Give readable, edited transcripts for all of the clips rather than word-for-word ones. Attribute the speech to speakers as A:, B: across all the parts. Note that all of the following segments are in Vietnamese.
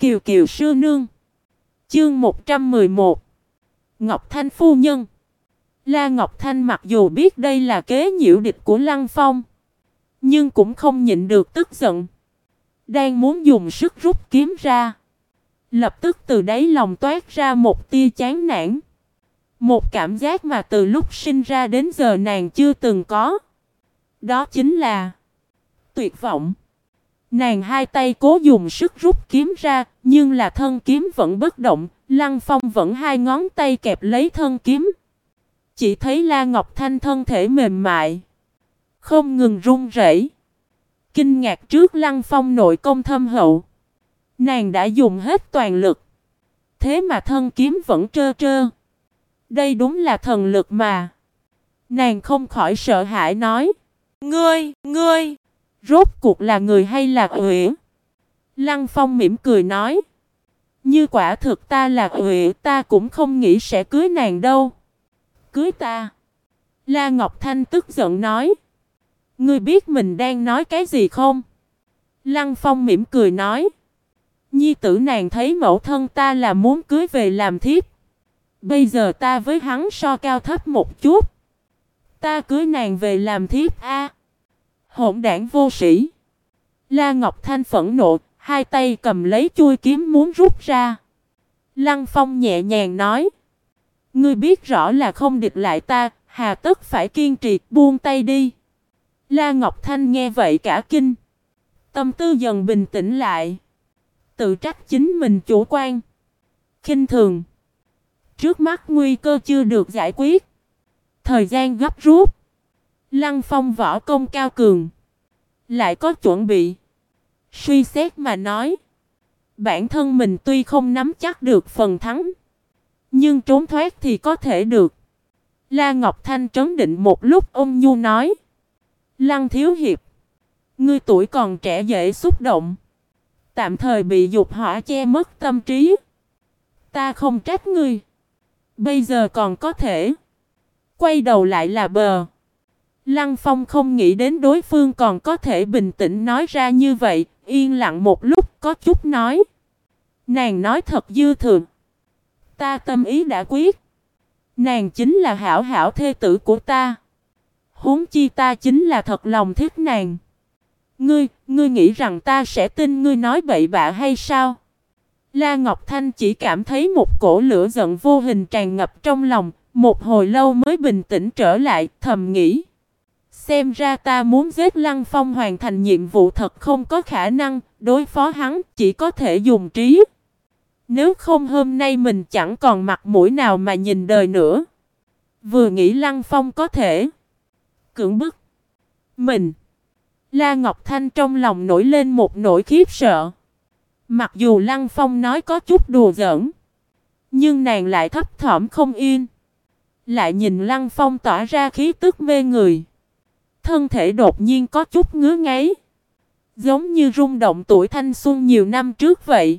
A: Kiều Kiều sư nương. Chương 111. Ngọc Thanh phu nhân. La Ngọc Thanh mặc dù biết đây là kế nhiễu địch của Lăng Phong, nhưng cũng không nhịn được tức giận. Đang muốn dùng sức rút kiếm ra, lập tức từ đáy lòng toát ra một tia chán nản. Một cảm giác mà từ lúc sinh ra đến giờ nàng chưa từng có. Đó chính là tuyệt vọng. Nàng hai tay cố dùng sức rút kiếm ra, nhưng là thân kiếm vẫn bất động. Lăng Phong vẫn hai ngón tay kẹp lấy thân kiếm. Chỉ thấy La Ngọc Thanh thân thể mềm mại, không ngừng run rẩy. Kinh ngạc trước Lăng Phong nội công thâm hậu. Nàng đã dùng hết toàn lực, thế mà thân kiếm vẫn trơ trơ. Đây đúng là thần lực mà. Nàng không khỏi sợ hãi nói: Ngươi, rốt cuộc là người hay là quỷ? Lăng Phong mỉm cười nói: Như quả thực ta là quỷ, ta cũng không nghĩ sẽ cưới nàng đâu. Cưới ta? La Ngọc Thanh tức giận nói: Ngươi biết mình đang nói cái gì không? Lăng Phong mỉm cười nói: Nhi tử nàng thấy mẫu thân ta là muốn cưới về làm thiếp. Bây giờ ta với hắn so cao thấp một chút. Ta cưới nàng về làm thiếp a. Hỗn đản vô sĩ. La Ngọc Thanh phẫn nộ, hai tay cầm lấy chuôi kiếm muốn rút ra. Lăng Phong nhẹ nhàng nói: Ngươi biết rõ là không địch lại ta, hà tất phải kiên trì, buông tay đi. La Ngọc Thanh nghe vậy cả kinh, tâm tư dần bình tĩnh lại, tự trách chính mình chủ quan, khinh thường. Trước mắt nguy cơ chưa được giải quyết, thời gian gấp rút. Lăng Phong võ công cao cường, lại có chuẩn bị. Suy xét mà nói, bản thân mình tuy không nắm chắc được phần thắng, nhưng trốn thoát thì có thể được. La Ngọc Thanh trấn định một lúc, ôn nhu nói: Lăng thiếu hiệp, ngươi tuổi còn trẻ dễ xúc động, tạm thời bị dục hỏa che mất tâm trí. Ta không trách ngươi. Bây giờ còn có thể quay đầu lại là bờ. Lăng Phong không nghĩ đến đối phương còn có thể bình tĩnh nói ra như vậy, yên lặng một lúc có chút nói: Nàng nói thật dư thừa. Ta tâm ý đã quyết. Nàng chính là hảo hảo thê tử của ta. Huống chi ta chính là thật lòng thích nàng. Ngươi nghĩ rằng ta sẽ tin ngươi nói bậy bạ hay sao? La Ngọc Thanh chỉ cảm thấy một cổ lửa giận vô hình tràn ngập trong lòng, một hồi lâu mới bình tĩnh trở lại, thầm nghĩ: Xem ra ta muốn giết Lăng Phong hoàn thành nhiệm vụ thật không có khả năng, đối phó hắn chỉ có thể dùng trí. Nếu không hôm nay mình chẳng còn mặt mũi nào mà nhìn đời nữa. Vừa nghĩ Lăng Phong có thể cưỡng bức mình, La Ngọc Thanh trong lòng nổi lên một nỗi khiếp sợ. Mặc dù Lăng Phong nói có chút đùa giỡn, nhưng nàng lại thấp thỏm không yên. Lại nhìn Lăng Phong tỏa ra khí tức mê người, thân thể đột nhiên có chút ngứa ngáy, giống như rung động tuổi thanh xuân nhiều năm trước vậy.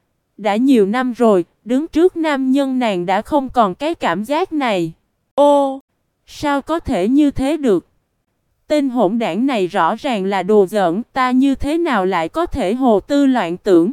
A: Đã nhiều năm rồi, đứng trước nam nhân nàng đã không còn cái cảm giác này. Ô, sao có thể như thế được? Tên hỗn đảng này rõ ràng là đùa giỡn, ta như thế nào lại có thể hồ tư loạn tưởng?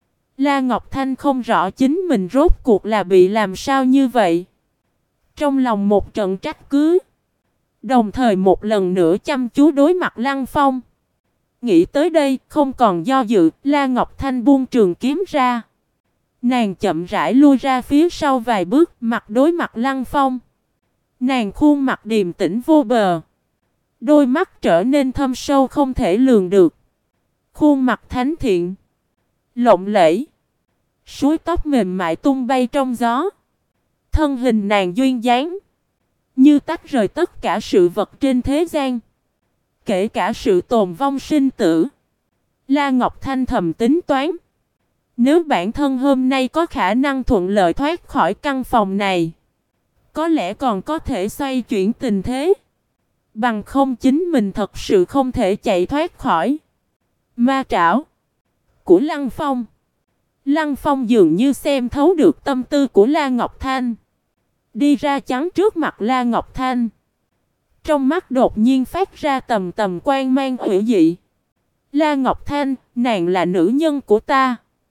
A: La Ngọc Thanh không rõ chính mình rốt cuộc là bị làm sao như vậy. Trong lòng một trận trách cứ, đồng thời một lần nữa chăm chú đối mặt Lăng Phong. Nghĩ tới đây, không còn do dự, La Ngọc Thanh buông trường kiếm ra. Nàng chậm rãi lui ra phía sau vài bước, mặt đối mặt Lăng Phong. Nàng khuôn mặt điềm tĩnh vô bờ, đôi mắt trở nên thâm sâu không thể lường được. Khuôn mặt thánh thiện, lộng lẫy, suối tóc mềm mại tung bay trong gió. Thân hình nàng duyên dáng, như tách rời tất cả sự vật trên thế gian, kể cả sự tồn vong sinh tử. La Ngọc Thanh thầm tính toán, nếu bản thân hôm nay có khả năng thuận lợi thoát khỏi căn phòng này, có lẽ còn có thể xoay chuyển tình thế. Bằng không chính mình thật sự không thể chạy thoát khỏi ma trảo của Lăng Phong. Lăng Phong dường như xem thấu được tâm tư của La Ngọc Thanh, đi ra chắn trước mặt La Ngọc Thanh. Trong mắt đột nhiên phát ra tầm tầm quang mang hủy dị. La Ngọc Thanh, nàng là nữ nhân của ta.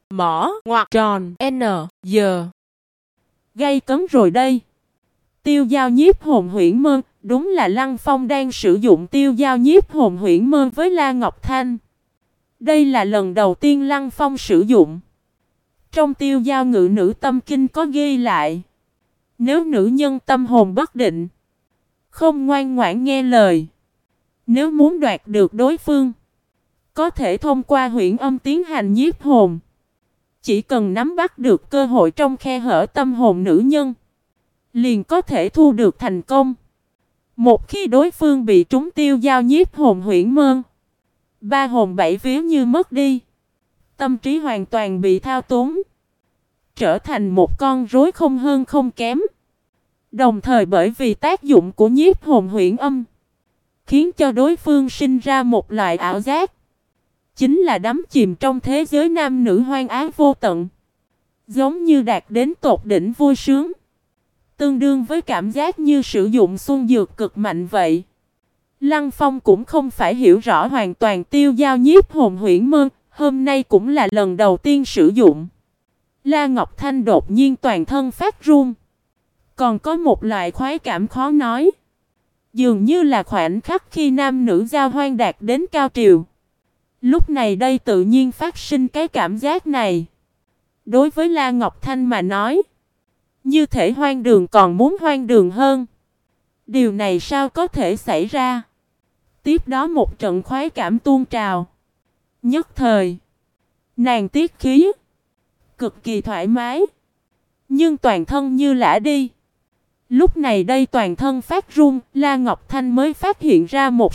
B: mỏ ngoặc tròn N giờ.
A: Gây cấn rồi đây. Tiêu giao nhiếp hồn huyễn mơ, đúng là Lăng Phong đang sử dụng tiêu giao nhiếp hồn huyễn mơ với La Ngọc Thanh. Đây là lần đầu tiên Lăng Phong sử dụng. Trong tiêu giao ngự nữ tâm kinh có ghi lại, nếu nữ nhân tâm hồn bất định, không ngoan ngoãn nghe lời, nếu muốn đoạt được đối phương, có thể thông qua huyễn âm tiến hành nhiếp hồn. Chỉ cần nắm bắt được cơ hội trong khe hở tâm hồn nữ nhân, liền có thể thu được thành công. Một khi đối phương bị trúng tiêu giao nhiếp hồn huyễn mơ, ba hồn bảy vía như mất đi, tâm trí hoàn toàn bị thao túng, trở thành một con rối không hơn không kém. Đồng thời bởi vì tác dụng của nhiếp hồn huyễn âm, khiến cho đối phương sinh ra một loại ảo giác, chính là đắm chìm trong thế giới nam nữ hoang ái vô tận, giống như đạt đến tột đỉnh vui sướng, tương đương với cảm giác như sử dụng xuân dược cực mạnh vậy. Lăng Phong cũng không phải hiểu rõ hoàn toàn tiêu giao nhiếp hồn huyễn mơ, hôm nay cũng là lần đầu tiên sử dụng. La Ngọc Thanh đột nhiên toàn thân phát run, còn có một loại khoái cảm khó nói, dường như là khoảnh khắc khi nam nữ giao hoan đạt đến cao trào. Lúc này đây tự nhiên phát sinh cái cảm giác này. Đối với La Ngọc Thanh mà nói, như thể hoang đường còn muốn hoang đường hơn. Điều này sao có thể xảy ra? Tiếp đó một trận khoái cảm tuôn trào. Nhất thời, nàng tiết khí, cực kỳ thoải mái, nhưng toàn thân như lả đi. Lúc này đây toàn thân phát run, La Ngọc Thanh mới phát hiện ra một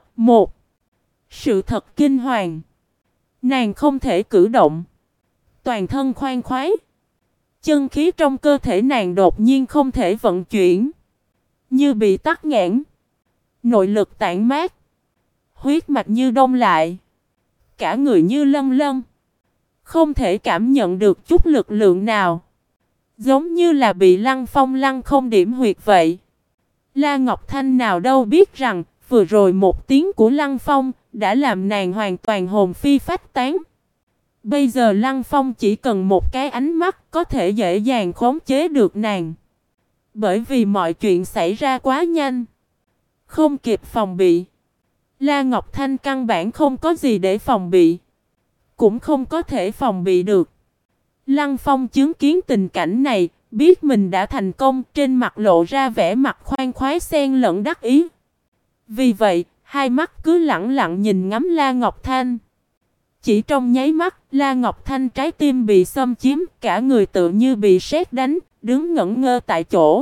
A: sự thật kinh hoàng. Nàng không thể cử động, toàn thân khoan khoái, chân khí trong cơ thể nàng đột nhiên không thể vận chuyển, như bị tắc nghẽn, nội lực tản mát, huyết mạch như đông lại, cả người như lâm lâm, không thể cảm nhận được chút lực lượng nào, giống như là bị Lăng Phong lăng không điểm huyệt vậy. La Ngọc Thanh nào đâu biết rằng, vừa rồi một tiếng của Lăng Phong đã làm nàng hoàn toàn hồn phi phách tán. Bây giờ Lăng Phong chỉ cần một cái ánh mắt có thể dễ dàng khống chế được nàng. Bởi vì mọi chuyện xảy ra quá nhanh, không kịp phòng bị. La Ngọc Thanh căn bản không có gì để phòng bị, cũng không có thể phòng bị được. Lăng Phong chứng kiến tình cảnh này, biết mình đã thành công, trên mặt lộ ra vẻ mặt khoan khoái xen lẫn đắc ý. Vì vậy, hai mắt cứ lẳng lặng nhìn ngắm La Ngọc Thanh. Chỉ trong nháy mắt, La Ngọc Thanh trái tim bị xâm chiếm, cả người tự như bị sét đánh, đứng ngẩn ngơ tại chỗ.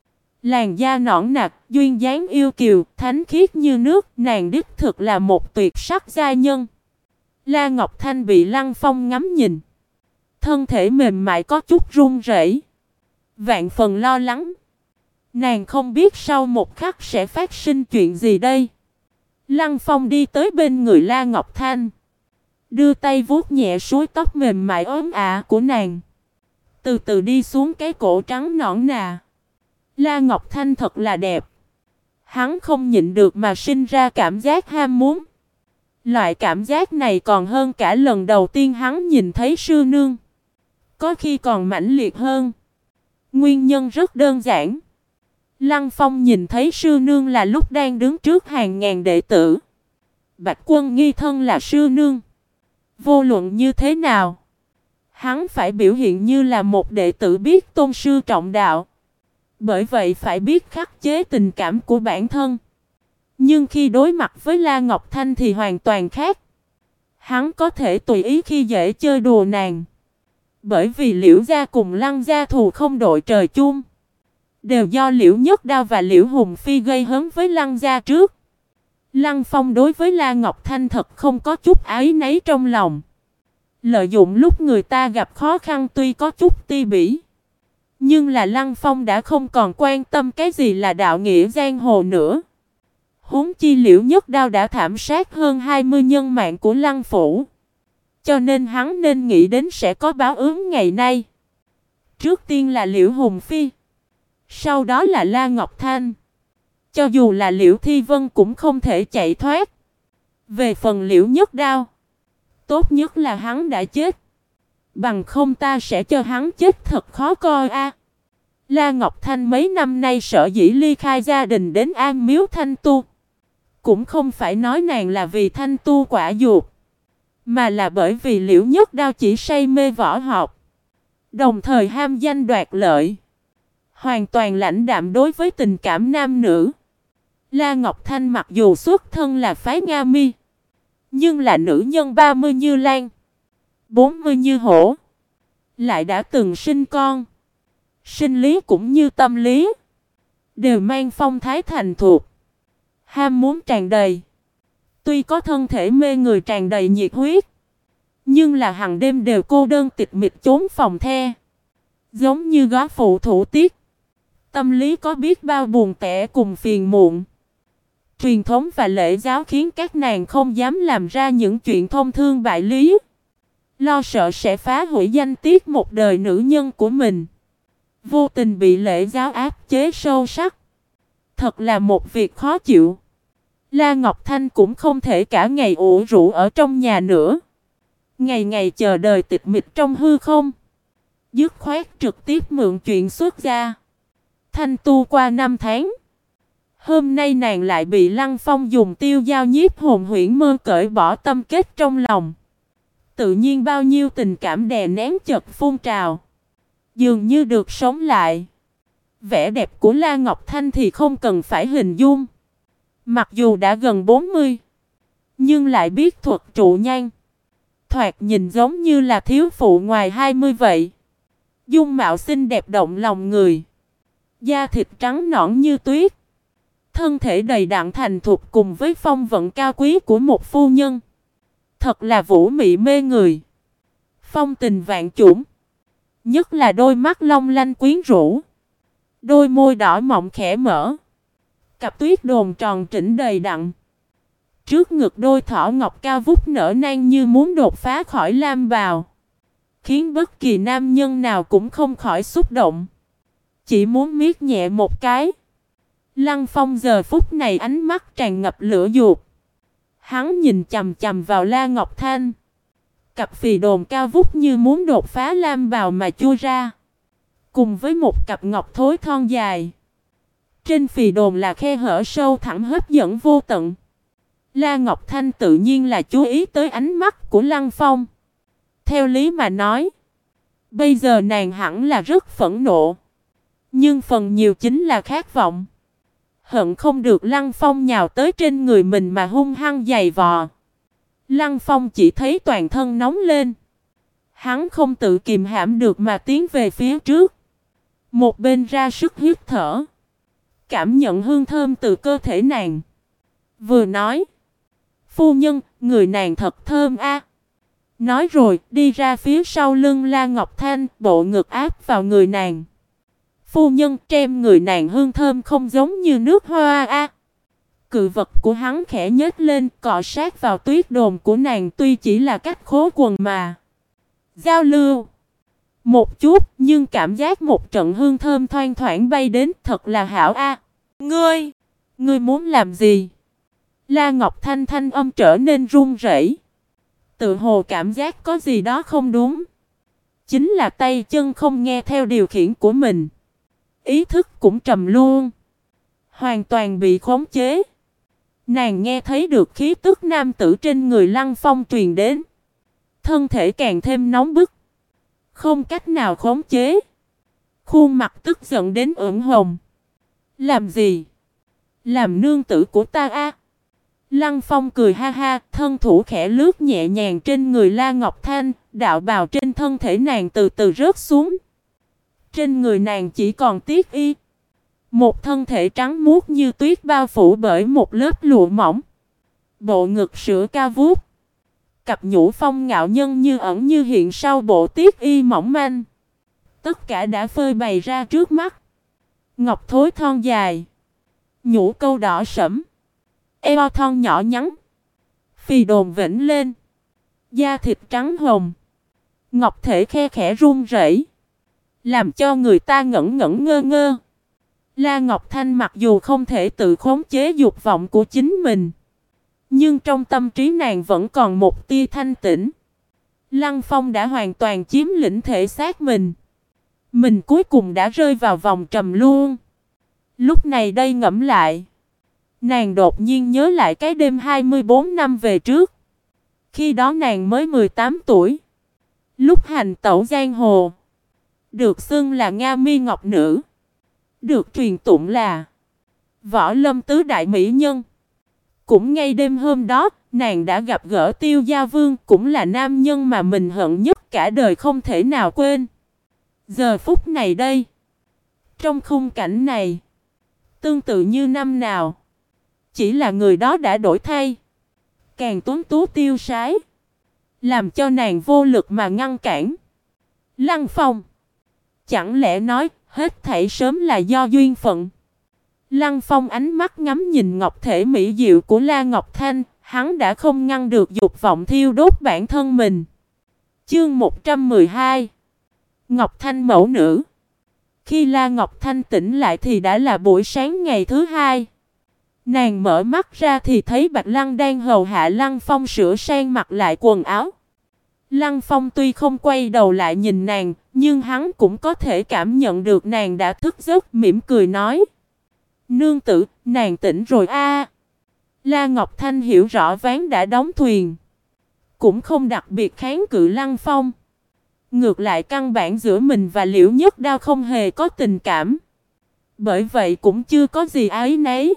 A: Làn da nõn nạc, duyên dáng yêu kiều, thánh khiết như nước, nàng đích thực là một tuyệt sắc giai nhân. La Ngọc Thanh bị Lăng Phong ngắm nhìn, thân thể mềm mại có chút run rẩy, vạn phần lo lắng. Nàng không biết sau một khắc sẽ phát sinh chuyện gì đây. Lăng Phong đi tới bên người La Ngọc Thanh, đưa tay vuốt nhẹ suối tóc mềm mại ốm ả của nàng, từ từ đi xuống cái cổ trắng nõn nà. La Ngọc Thanh thật là đẹp. Hắn không nhịn được mà sinh ra cảm giác ham muốn. Loại cảm giác này còn hơn cả lần đầu tiên hắn nhìn thấy sư nương, có khi còn mãnh liệt hơn. Nguyên nhân rất đơn giản. Lăng Phong nhìn thấy sư nương là lúc đang đứng trước hàng ngàn đệ tử. Bạch Quân nghi thân là sư nương. Vô luận như thế nào, hắn phải biểu hiện như là một đệ tử biết tôn sư trọng đạo. Bởi vậy phải biết khắc chế tình cảm của bản thân. Nhưng khi đối mặt với La Ngọc Thanh thì hoàn toàn khác. Hắn có thể tùy ý khi dễ chơi đùa nàng. Bởi vì Liễu gia cùng Lăng gia thù không đội trời chung, đều do Liễu Nhất Đao và Liễu Hùng Phi gây hấn với Lăng gia trước. Lăng Phong đối với La Ngọc Thanh thật không có chút áy náy trong lòng. Lợi dụng lúc người ta gặp khó khăn tuy có chút ti bỉ, nhưng là Lăng Phong đã không còn quan tâm cái gì là đạo nghĩa giang hồ nữa. Huống chi Liễu Nhất Đao đã thảm sát hơn 20 nhân mạng của Lăng phủ, cho nên hắn nên nghĩ đến sẽ có báo ứng ngày nay. Trước tiên là Liễu Hùng Phi, sau đó là La Ngọc Thanh. Cho dù là Liễu Thi Vân cũng không thể chạy thoát. Về phần Liễu Nhất Đao, tốt nhất là hắn đã chết. Bằng không ta sẽ cho hắn chết thật khó coi a. La Ngọc Thanh mấy năm nay sở dĩ ly khai gia đình đến An Miếu Thanh Tu, cũng không phải nói nàng là vì Thanh Tu quả dục, mà là bởi vì Liễu Nhất Đao chỉ say mê võ học, đồng thời ham danh đoạt lợi, hoàn toàn lãnh đạm đối với tình cảm nam nữ. La Ngọc Thanh mặc dù xuất thân là phái Nga Mi, nhưng là nữ nhân 30 như Lan, 40 như Hổ, lại đã từng sinh con. Sinh lý cũng như tâm lý đều mang phong thái thành thục, ham muốn tràn đầy. Tuy có thân thể mê người tràn đầy nhiệt huyết, nhưng là hàng đêm đều cô đơn tịch mịch trốn phòng the, giống như góa phụ thủ tiết. Tâm lý có biết bao buồn tẻ cùng phiền muộn. Truyền thống và lễ giáo khiến các nàng không dám làm ra những chuyện thông thương bại lý, lo sợ sẽ phá hủy danh tiết một đời nữ nhân của mình. Vô tình bị lễ giáo áp chế sâu sắc, thật là một việc khó chịu. La Ngọc Thanh cũng không thể cả ngày ủ rũ ở trong nhà nữa, ngày ngày chờ đợi tịch mịch trong hư không, dứt khoát trực tiếp mượn chuyện xuất ra. Thanh tu qua 5 tháng, hôm nay nàng lại bị Lăng Phong dùng tiêu dao nhiếp hồn huyễn mơ cởi bỏ tâm kết trong lòng. Tự nhiên bao nhiêu tình cảm đè nén chợt phun trào, dường như được sống lại. Vẻ đẹp của La Ngọc Thanh thì không cần phải hình dung. Mặc dù đã gần 40, nhưng lại biết thuật trụ nhan, thoạt nhìn giống như là thiếu phụ ngoài 20 vậy. Dung mạo xinh đẹp động lòng người, da thịt trắng nõn như tuyết, thân thể đầy đặn thành thục cùng với phong vận cao quý của một phu nhân. Thật là vũ mị mê người, phong tình vạn chủng. Nhất là đôi mắt long lanh quyến rũ, đôi môi đỏ mọng khẽ mở, cặp tuyết đồn tròn trĩnh đầy đặn. Trước ngực đôi thỏ ngọc cao vút nở nang như muốn đột phá khỏi lam bào, khiến bất kỳ nam nhân nào cũng không khỏi xúc động, chỉ muốn miết nhẹ một cái. Lăng Phong giờ phút này ánh mắt tràn ngập lửa dục. Hắn nhìn chằm chằm vào La Ngọc Thanh, cặp phì đồn cao vút như muốn đột phá lam bào mà chui ra, cùng với một cặp ngọc thối thon dài. Trên phì đồn là khe hở sâu thẳm hấp dẫn vô tận. La Ngọc Thanh tự nhiên là chú ý tới ánh mắt của Lăng Phong. Theo lý mà nói, bây giờ nàng hẳn là rất phẫn nộ, nhưng phần nhiều chính là khát vọng, hận không được Lăng Phong nhào tới trên người mình mà hung hăng giày vò. Lăng Phong chỉ thấy toàn thân nóng lên, hắn không tự kìm hãm được mà tiến về phía trước, một bên ra sức hít thở, cảm nhận hương thơm từ cơ thể nàng. Vừa nói, phu nhân, người nàng thật thơm a. Nói rồi, đi ra phía sau lưng La Ngọc Thanh, bộ ngực áp vào người nàng. Phu nhân, trem người nàng hương thơm không giống như nước hoa a. Cự vật của hắn khẽ nhếch lên, cọ sát vào tuyết đồn của nàng, tuy chỉ là cách khố quần mà giao lưu một chút, nhưng cảm giác một trận hương thơm thoang thoảng bay đến, thật là hảo a. Ngươi muốn làm gì? La Ngọc Thanh thanh âm trở nên run rẩy, tự hồ cảm giác có gì đó không đúng. Chính là tay chân không nghe theo điều khiển của mình, ý thức cũng trầm luôn, hoàn toàn bị khống chế. Nàng nghe thấy được khí tức nam tử trên người Lăng Phong truyền đến, thân thể càng thêm nóng bức, không cách nào khống chế, khuôn mặt tức giận đến ửng hồng. Làm gì? Làm nương tử của ta a? Lăng Phong cười ha ha, thân thủ khẽ lướt nhẹ nhàng trên người La Ngọc Thanh, đạo bào trên thân thể nàng từ từ rớt xuống. Trên người nàng chỉ còn tiết y, một thân thể trắng muốt như tuyết bao phủ bởi một lớp lụa mỏng, bộ ngực sữa cao vút, cặp nhũ phong ngạo nhân như ẩn như hiện sau bộ tiết y mỏng manh. Tất cả đã phơi bày ra trước mắt. Ngọc thối thon dài, nhũ câu đỏ sẫm, eo thon nhỏ nhắn, phì đồn vĩnh lên, da thịt trắng hồng, ngọc thể khe khẽ run rẩy, làm cho người ta ngẩn ngẩn ngơ ngơ. La Ngọc Thanh mặc dù không thể tự khống chế dục vọng của chính mình, nhưng trong tâm trí nàng vẫn còn một tia thanh tĩnh. Lăng Phong đã hoàn toàn chiếm lĩnh thể xác mình. Mình cuối cùng đã rơi vào vòng trầm luân. Lúc này đây ngẫm lại, nàng đột nhiên nhớ lại cái đêm 24 năm về trước. Khi đó nàng mới 18 tuổi. Lúc hành tẩu giang hồ, được xưng là Nga Mi Ngọc Nữ, được truyền tụng là Võ Lâm tứ đại mỹ nhân. Cũng ngay đêm hôm đó, nàng đã gặp gỡ Tiêu Gia Vương, cũng là nam nhân mà mình hận nhất cả đời không thể nào quên. Giờ phút này đây, trong khung cảnh này, tương tự như năm nào, chỉ là người đó đã đổi thay, càng tuấn tú tiêu sái, làm cho nàng vô lực mà ngăn cản. Lăng Phong, chẳng lẽ nói hết thảy sớm là do duyên phận? Lăng Phong ánh mắt ngắm nhìn ngọc thể mỹ diệu của La Ngọc Thanh, hắn đã không ngăn được dục vọng thiêu đốt bản thân mình. Chương 112 Ngọc Thanh mẫu nữ. Khi La Ngọc Thanh tỉnh lại thì đã là buổi sáng ngày thứ hai. Nàng mở mắt ra thì thấy Bạch Lăng đang hầu hạ Lăng Phong sửa sang mặc lại quần áo. Lăng Phong tuy không quay đầu lại nhìn nàng, nhưng hắn cũng có thể cảm nhận được nàng đã thức giấc, mỉm cười nói: "Nương tử, nàng tỉnh rồi a." La Ngọc Thanh hiểu rõ ván đã đóng thuyền, cũng không đặc biệt kháng cự Lăng Phong. Ngược lại căn bản giữa mình và Liễu Nhất Đao không hề có tình cảm. Bởi vậy cũng chưa có gì áy náy.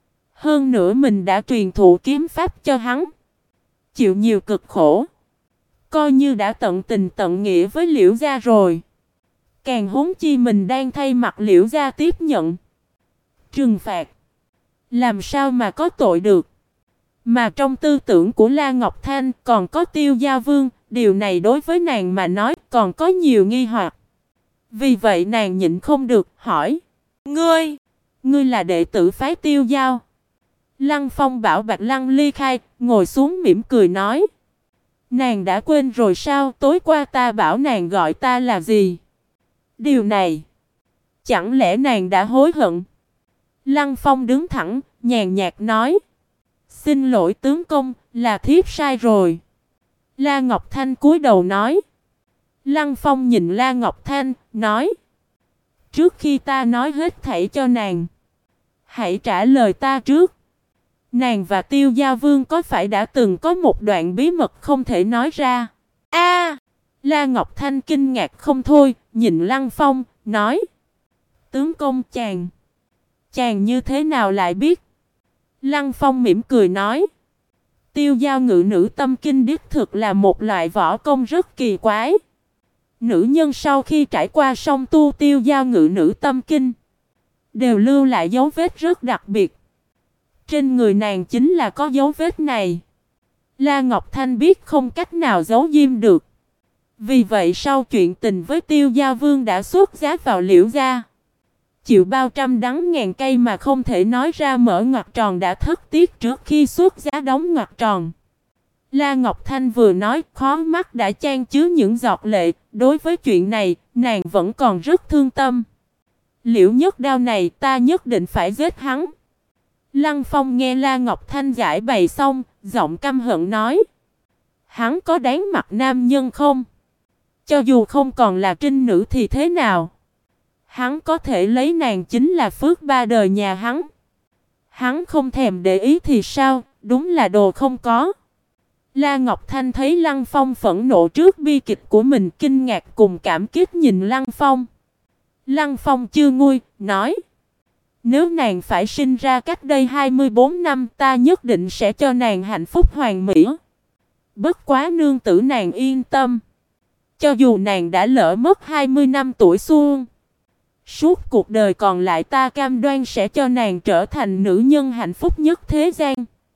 A: Hơn nữa mình đã truyền thụ kiếm pháp cho hắn, chịu nhiều cực khổ, coi như đã tận tình tận nghĩa với Liễu gia rồi. Càng huống chi mình đang thay mặt Liễu gia tiếp nhận trừng phạt, làm sao mà có tội được. Mà trong tư tưởng của La Ngọc Thanh còn có Tiêu Gia Vương, điều này đối với nàng mà nói còn có nhiều nghi hoặc. Vì vậy nàng nhịn không được hỏi: Ngươi là đệ tử phái Tiêu Giao? Lăng Phong bảo Bạch Lăng ly khai, ngồi xuống mỉm cười nói: Nàng đã quên rồi sao? Tối qua ta bảo nàng gọi ta là gì? Điều này, chẳng lẽ nàng đã hối hận? Lăng Phong đứng thẳng, nhàn nhạt nói: Xin lỗi tướng công, là thiếp sai rồi. La Ngọc Thanh cúi đầu nói. Lăng Phong nhìn La Ngọc Thanh, nói: Trước khi ta nói hết thảy cho nàng, hãy trả lời ta trước. Nàng và Tiêu Gia Vương có phải đã từng có một đoạn bí mật không thể nói ra? La Ngọc Thanh kinh ngạc không thôi, nhìn Lăng Phong, nói: Tướng công, chàng như thế nào lại biết? Lăng Phong mỉm cười nói: Tiêu Giao ngự nữ tâm kinh đích thực là một loại võ công rất kỳ quái. Nữ nhân sau khi trải qua song tu Tiêu Giao ngự nữ tâm kinh, đều lưu lại dấu vết rất đặc biệt. Trên người nàng chính là có dấu vết này. La Ngọc Thanh biết không cách nào giấu diêm được. Vì vậy sau chuyện tình với Tiêu Gia Vương đã xuất giá vào Liễu gia, chịu bao trăm đắng ngàn cay mà không thể nói ra, mở ngoặc tròn đã thất tiếc trước khi xuất giá đóng ngoặc tròn. La Ngọc Thanh vừa nói, khóe mắt đã chan chứa những giọt lệ. Đối với chuyện này, nàng vẫn còn rất thương tâm. Liễu Nhất Đao này ta nhất định phải giết hắn. Lăng Phong nghe La Ngọc Thanh giải bày xong, giọng căm hận nói: Hắn có đáng mặt nam nhân không? Cho dù không còn là trinh nữ thì thế nào? Hắn có thể lấy nàng chính là phước ba đời nhà hắn. Hắn không thèm để ý thì sao? Đúng là đồ không có. La Ngọc Thanh thấy Lăng Phong phẫn nộ trước bi kịch của mình, kinh ngạc cùng cảm kích nhìn Lăng Phong. Lăng Phong chưa nguôi, nói: Nếu nàng phải sinh ra cách đây 24 năm, ta nhất định sẽ cho nàng hạnh phúc hoàn mỹ. Bất quá nương tử nàng yên tâm. Cho dù nàng đã lỡ mất 20 năm tuổi xuân, suốt cuộc đời còn lại ta cam đoan sẽ cho nàng trở thành nữ nhân hạnh phúc nhất thế gian.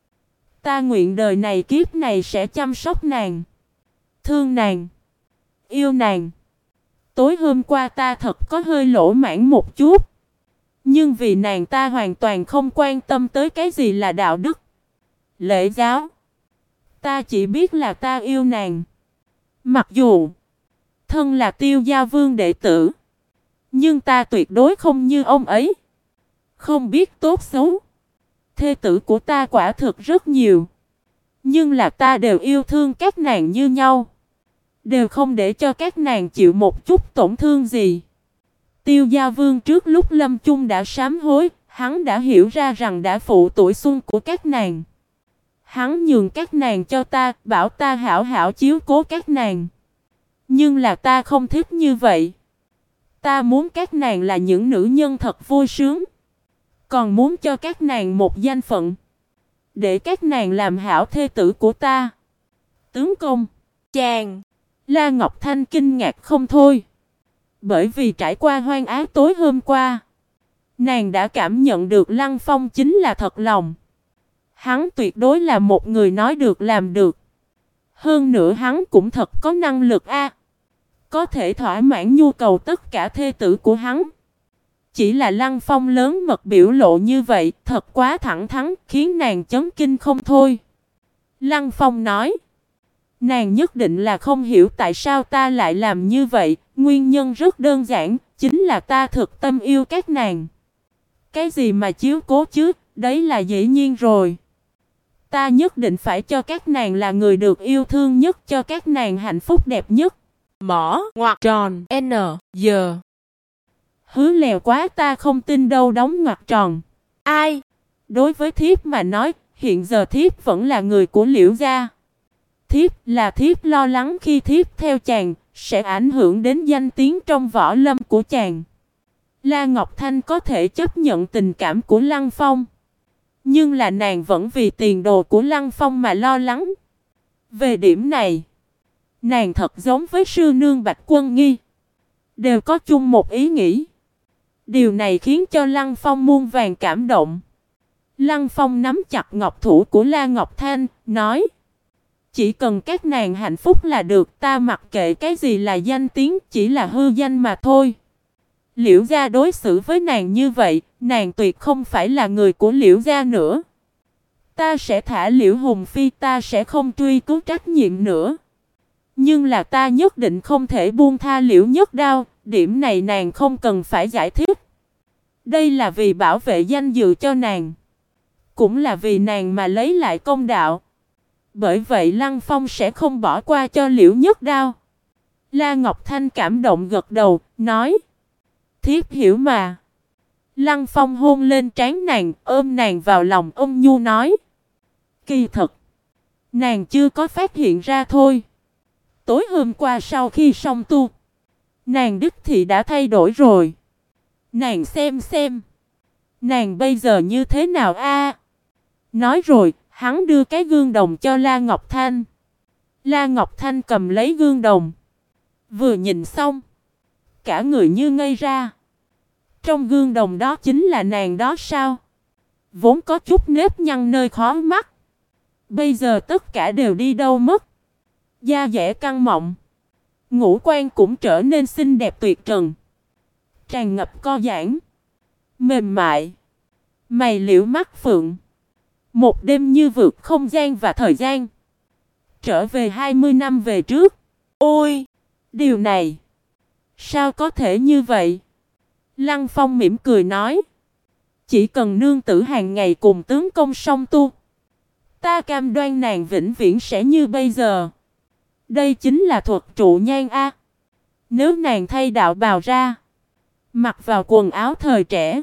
A: Ta nguyện đời này kiếp này sẽ chăm sóc nàng, thương nàng, yêu nàng. Tối hôm qua ta thật có hơi lỗ mãng một chút. Nhưng vì nàng ta hoàn toàn không quan tâm tới cái gì là đạo đức, lễ giáo. Ta chỉ biết là ta yêu nàng. Mặc dù thân là Tiêu Gia Vương đệ tử, nhưng ta tuyệt đối không như ông ấy, không biết tốt xấu. Thê tử của ta quả thực rất nhiều, nhưng là ta đều yêu thương các nàng như nhau. đều không để cho các nàng chịu một chút tổn thương gì. Tiêu Gia Vương trước lúc lâm chung đã sám hối, hắn đã hiểu ra rằng đã phụ tuổi xuân của các nàng. Hắn nhường các nàng cho ta, bảo ta hảo hảo chiếu cố các nàng. Nhưng là ta không thích như vậy. Ta muốn các nàng là những nữ nhân thật vui sướng. Còn muốn cho các nàng một danh phận. Để các nàng làm hảo thê tử của ta. Tướng công.
B: Chàng.
A: La Ngọc Thanh kinh ngạc không thôi. Bởi vì trải qua hoang ác tối hôm qua, nàng đã cảm nhận được Lăng Phong chính là thật lòng. Hắn tuyệt đối là một người nói được làm được. Hơn nữa hắn cũng thật có năng lực có thể thỏa mãn nhu cầu tất cả thê tử của hắn. Chỉ là Lăng Phong lớn mật biểu lộ như vậy, thật quá thẳng thắn, khiến nàng chấn kinh không thôi. Lăng Phong nói, nàng nhất định là không hiểu tại sao ta lại làm như vậy, nguyên nhân rất đơn giản, chính là ta thực tâm yêu các nàng. Cái gì mà chiếu cố chứ, đấy là dĩ nhiên rồi. Ta nhất định phải cho các nàng là người được yêu thương nhất, cho các nàng hạnh phúc đẹp nhất.
B: Mỏ ngoặc tròn N giờ.
A: Hứa lèo quá, ta không tin đâu đóng ngoặc tròn.
B: Ai?
A: Đối với thiếp mà nói, hiện giờ thiếp vẫn là người của Liễu gia. Thiếp lo lắng khi thiếp theo chàng, sẽ ảnh hưởng đến danh tiếng trong võ lâm của chàng. La Ngọc Thanh có thể chấp nhận tình cảm của Lăng Phong. Nhưng là nàng vẫn vì tiền đồ của Lăng Phong mà lo lắng. Về điểm này, nàng thật giống với sư nương Bạch Quân Nghi. Đều có chung một ý nghĩ. Điều này khiến cho Lăng Phong muôn vàn cảm động. Lăng Phong nắm chặt ngọc thủ của La Ngọc Thanh, nói: chỉ cần các nàng hạnh phúc là được, ta mặc kệ cái gì là danh tiếng, chỉ là hư danh mà thôi. Liễu gia đối xử với nàng như vậy, nàng tuyệt không phải là người của Liễu gia nữa. Ta sẽ thả Liễu Hùng Phi, ta sẽ không truy cứu trách nhiệm nữa. Nhưng là ta nhất định không thể buông tha Liễu Nhất Đao, điểm này nàng không cần phải giải thích. Đây là vì bảo vệ danh dự cho nàng, cũng là vì nàng mà lấy lại công đạo. Bởi vậy Lăng Phong sẽ không bỏ qua cho Liễu Nhất Đao. La Ngọc Thanh cảm động gật đầu, nói: thiếp hiểu mà. Lăng Phong hôn lên trán nàng, ôm nàng vào lòng, ôm nhu nói: kỳ thật, nàng chưa có phát hiện ra thôi. Tối hôm qua sau khi xong tu, nàng đích thị đã thay đổi rồi. Nàng xem, nàng bây giờ như thế nào a? Nói rồi, hắn đưa cái gương đồng cho La Ngọc Thanh. La Ngọc Thanh cầm lấy gương đồng, vừa nhìn xong, cả người như ngây ra. Trong gương đồng đó chính là nàng đó sao? Vốn có chút nếp nhăn nơi khóe mắt, bây giờ tất cả đều đi đâu mất? Da dẻ căng mọng, ngũ quan cũng trở nên xinh đẹp tuyệt trần, tràn ngập co giãn, mềm mại, mày liễu mắt phượng. Một đêm như vượt không gian và thời gian, trở về 20 năm về trước. Ôi, điều này sao có thể như vậy? Lăng Phong mỉm cười nói: chỉ cần nương tử hàng ngày cùng tướng công song tu, ta cam đoan nàng vĩnh viễn sẽ như bây giờ. Đây chính là thuật trụ nhang a. Nếu nàng thay đạo bào ra, mặc vào quần áo thời trẻ,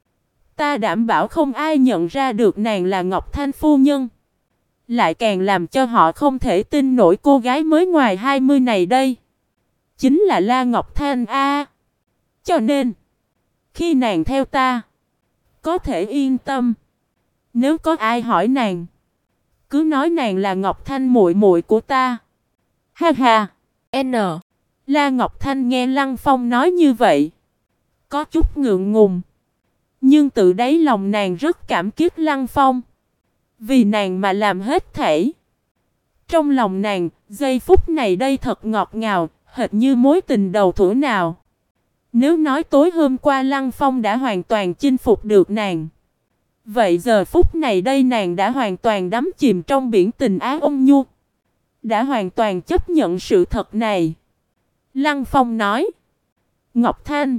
A: ta đảm bảo không ai nhận ra được nàng là Ngọc Thanh phu nhân. Lại càng làm cho họ không thể tin nổi cô gái mới ngoài 20 này đây chính là La Ngọc Thanh a. Cho nên, khi nàng theo ta, có thể yên tâm. Nếu có ai hỏi nàng, cứ nói nàng là Ngọc Thanh muội muội của ta. Ha ha.
B: N.
A: La Ngọc Thanh nghe Lăng Phong nói như vậy, có chút ngượng ngùng. Nhưng tự đáy lòng nàng rất cảm kích Lăng Phong, vì nàng mà làm hết thảy. Trong lòng nàng, giây phút này đây thật ngọt ngào, hệt như mối tình đầu thuở nào. Nếu nói tối hôm qua Lăng Phong đã hoàn toàn chinh phục được nàng, vậy giờ phút này đây nàng đã hoàn toàn đắm chìm trong biển tình ái ôn nhu, đã hoàn toàn chấp nhận sự thật này. Lăng Phong nói: Ngọc Thanh,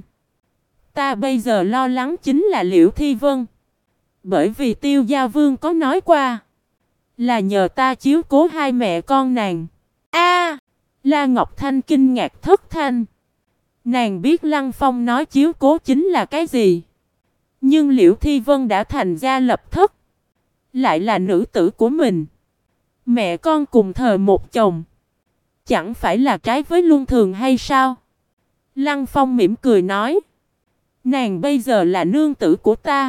A: ta bây giờ lo lắng chính là Liễu Thi Vân. Bởi vì Tiêu Gia Vương có nói qua là nhờ ta chiếu cố hai mẹ con nàng. La Ngọc Thanh kinh ngạc thất thanh. Nàng biết Lăng Phong nói chiếu cố chính là cái gì. Nhưng Liễu Thi Vân đã thành gia lập thất, lại là nữ tử của mình. Mẹ con cùng thờ một chồng, chẳng phải là trái với luân thường hay sao? Lăng Phong mỉm cười nói. Nàng bây giờ là nương tử của ta,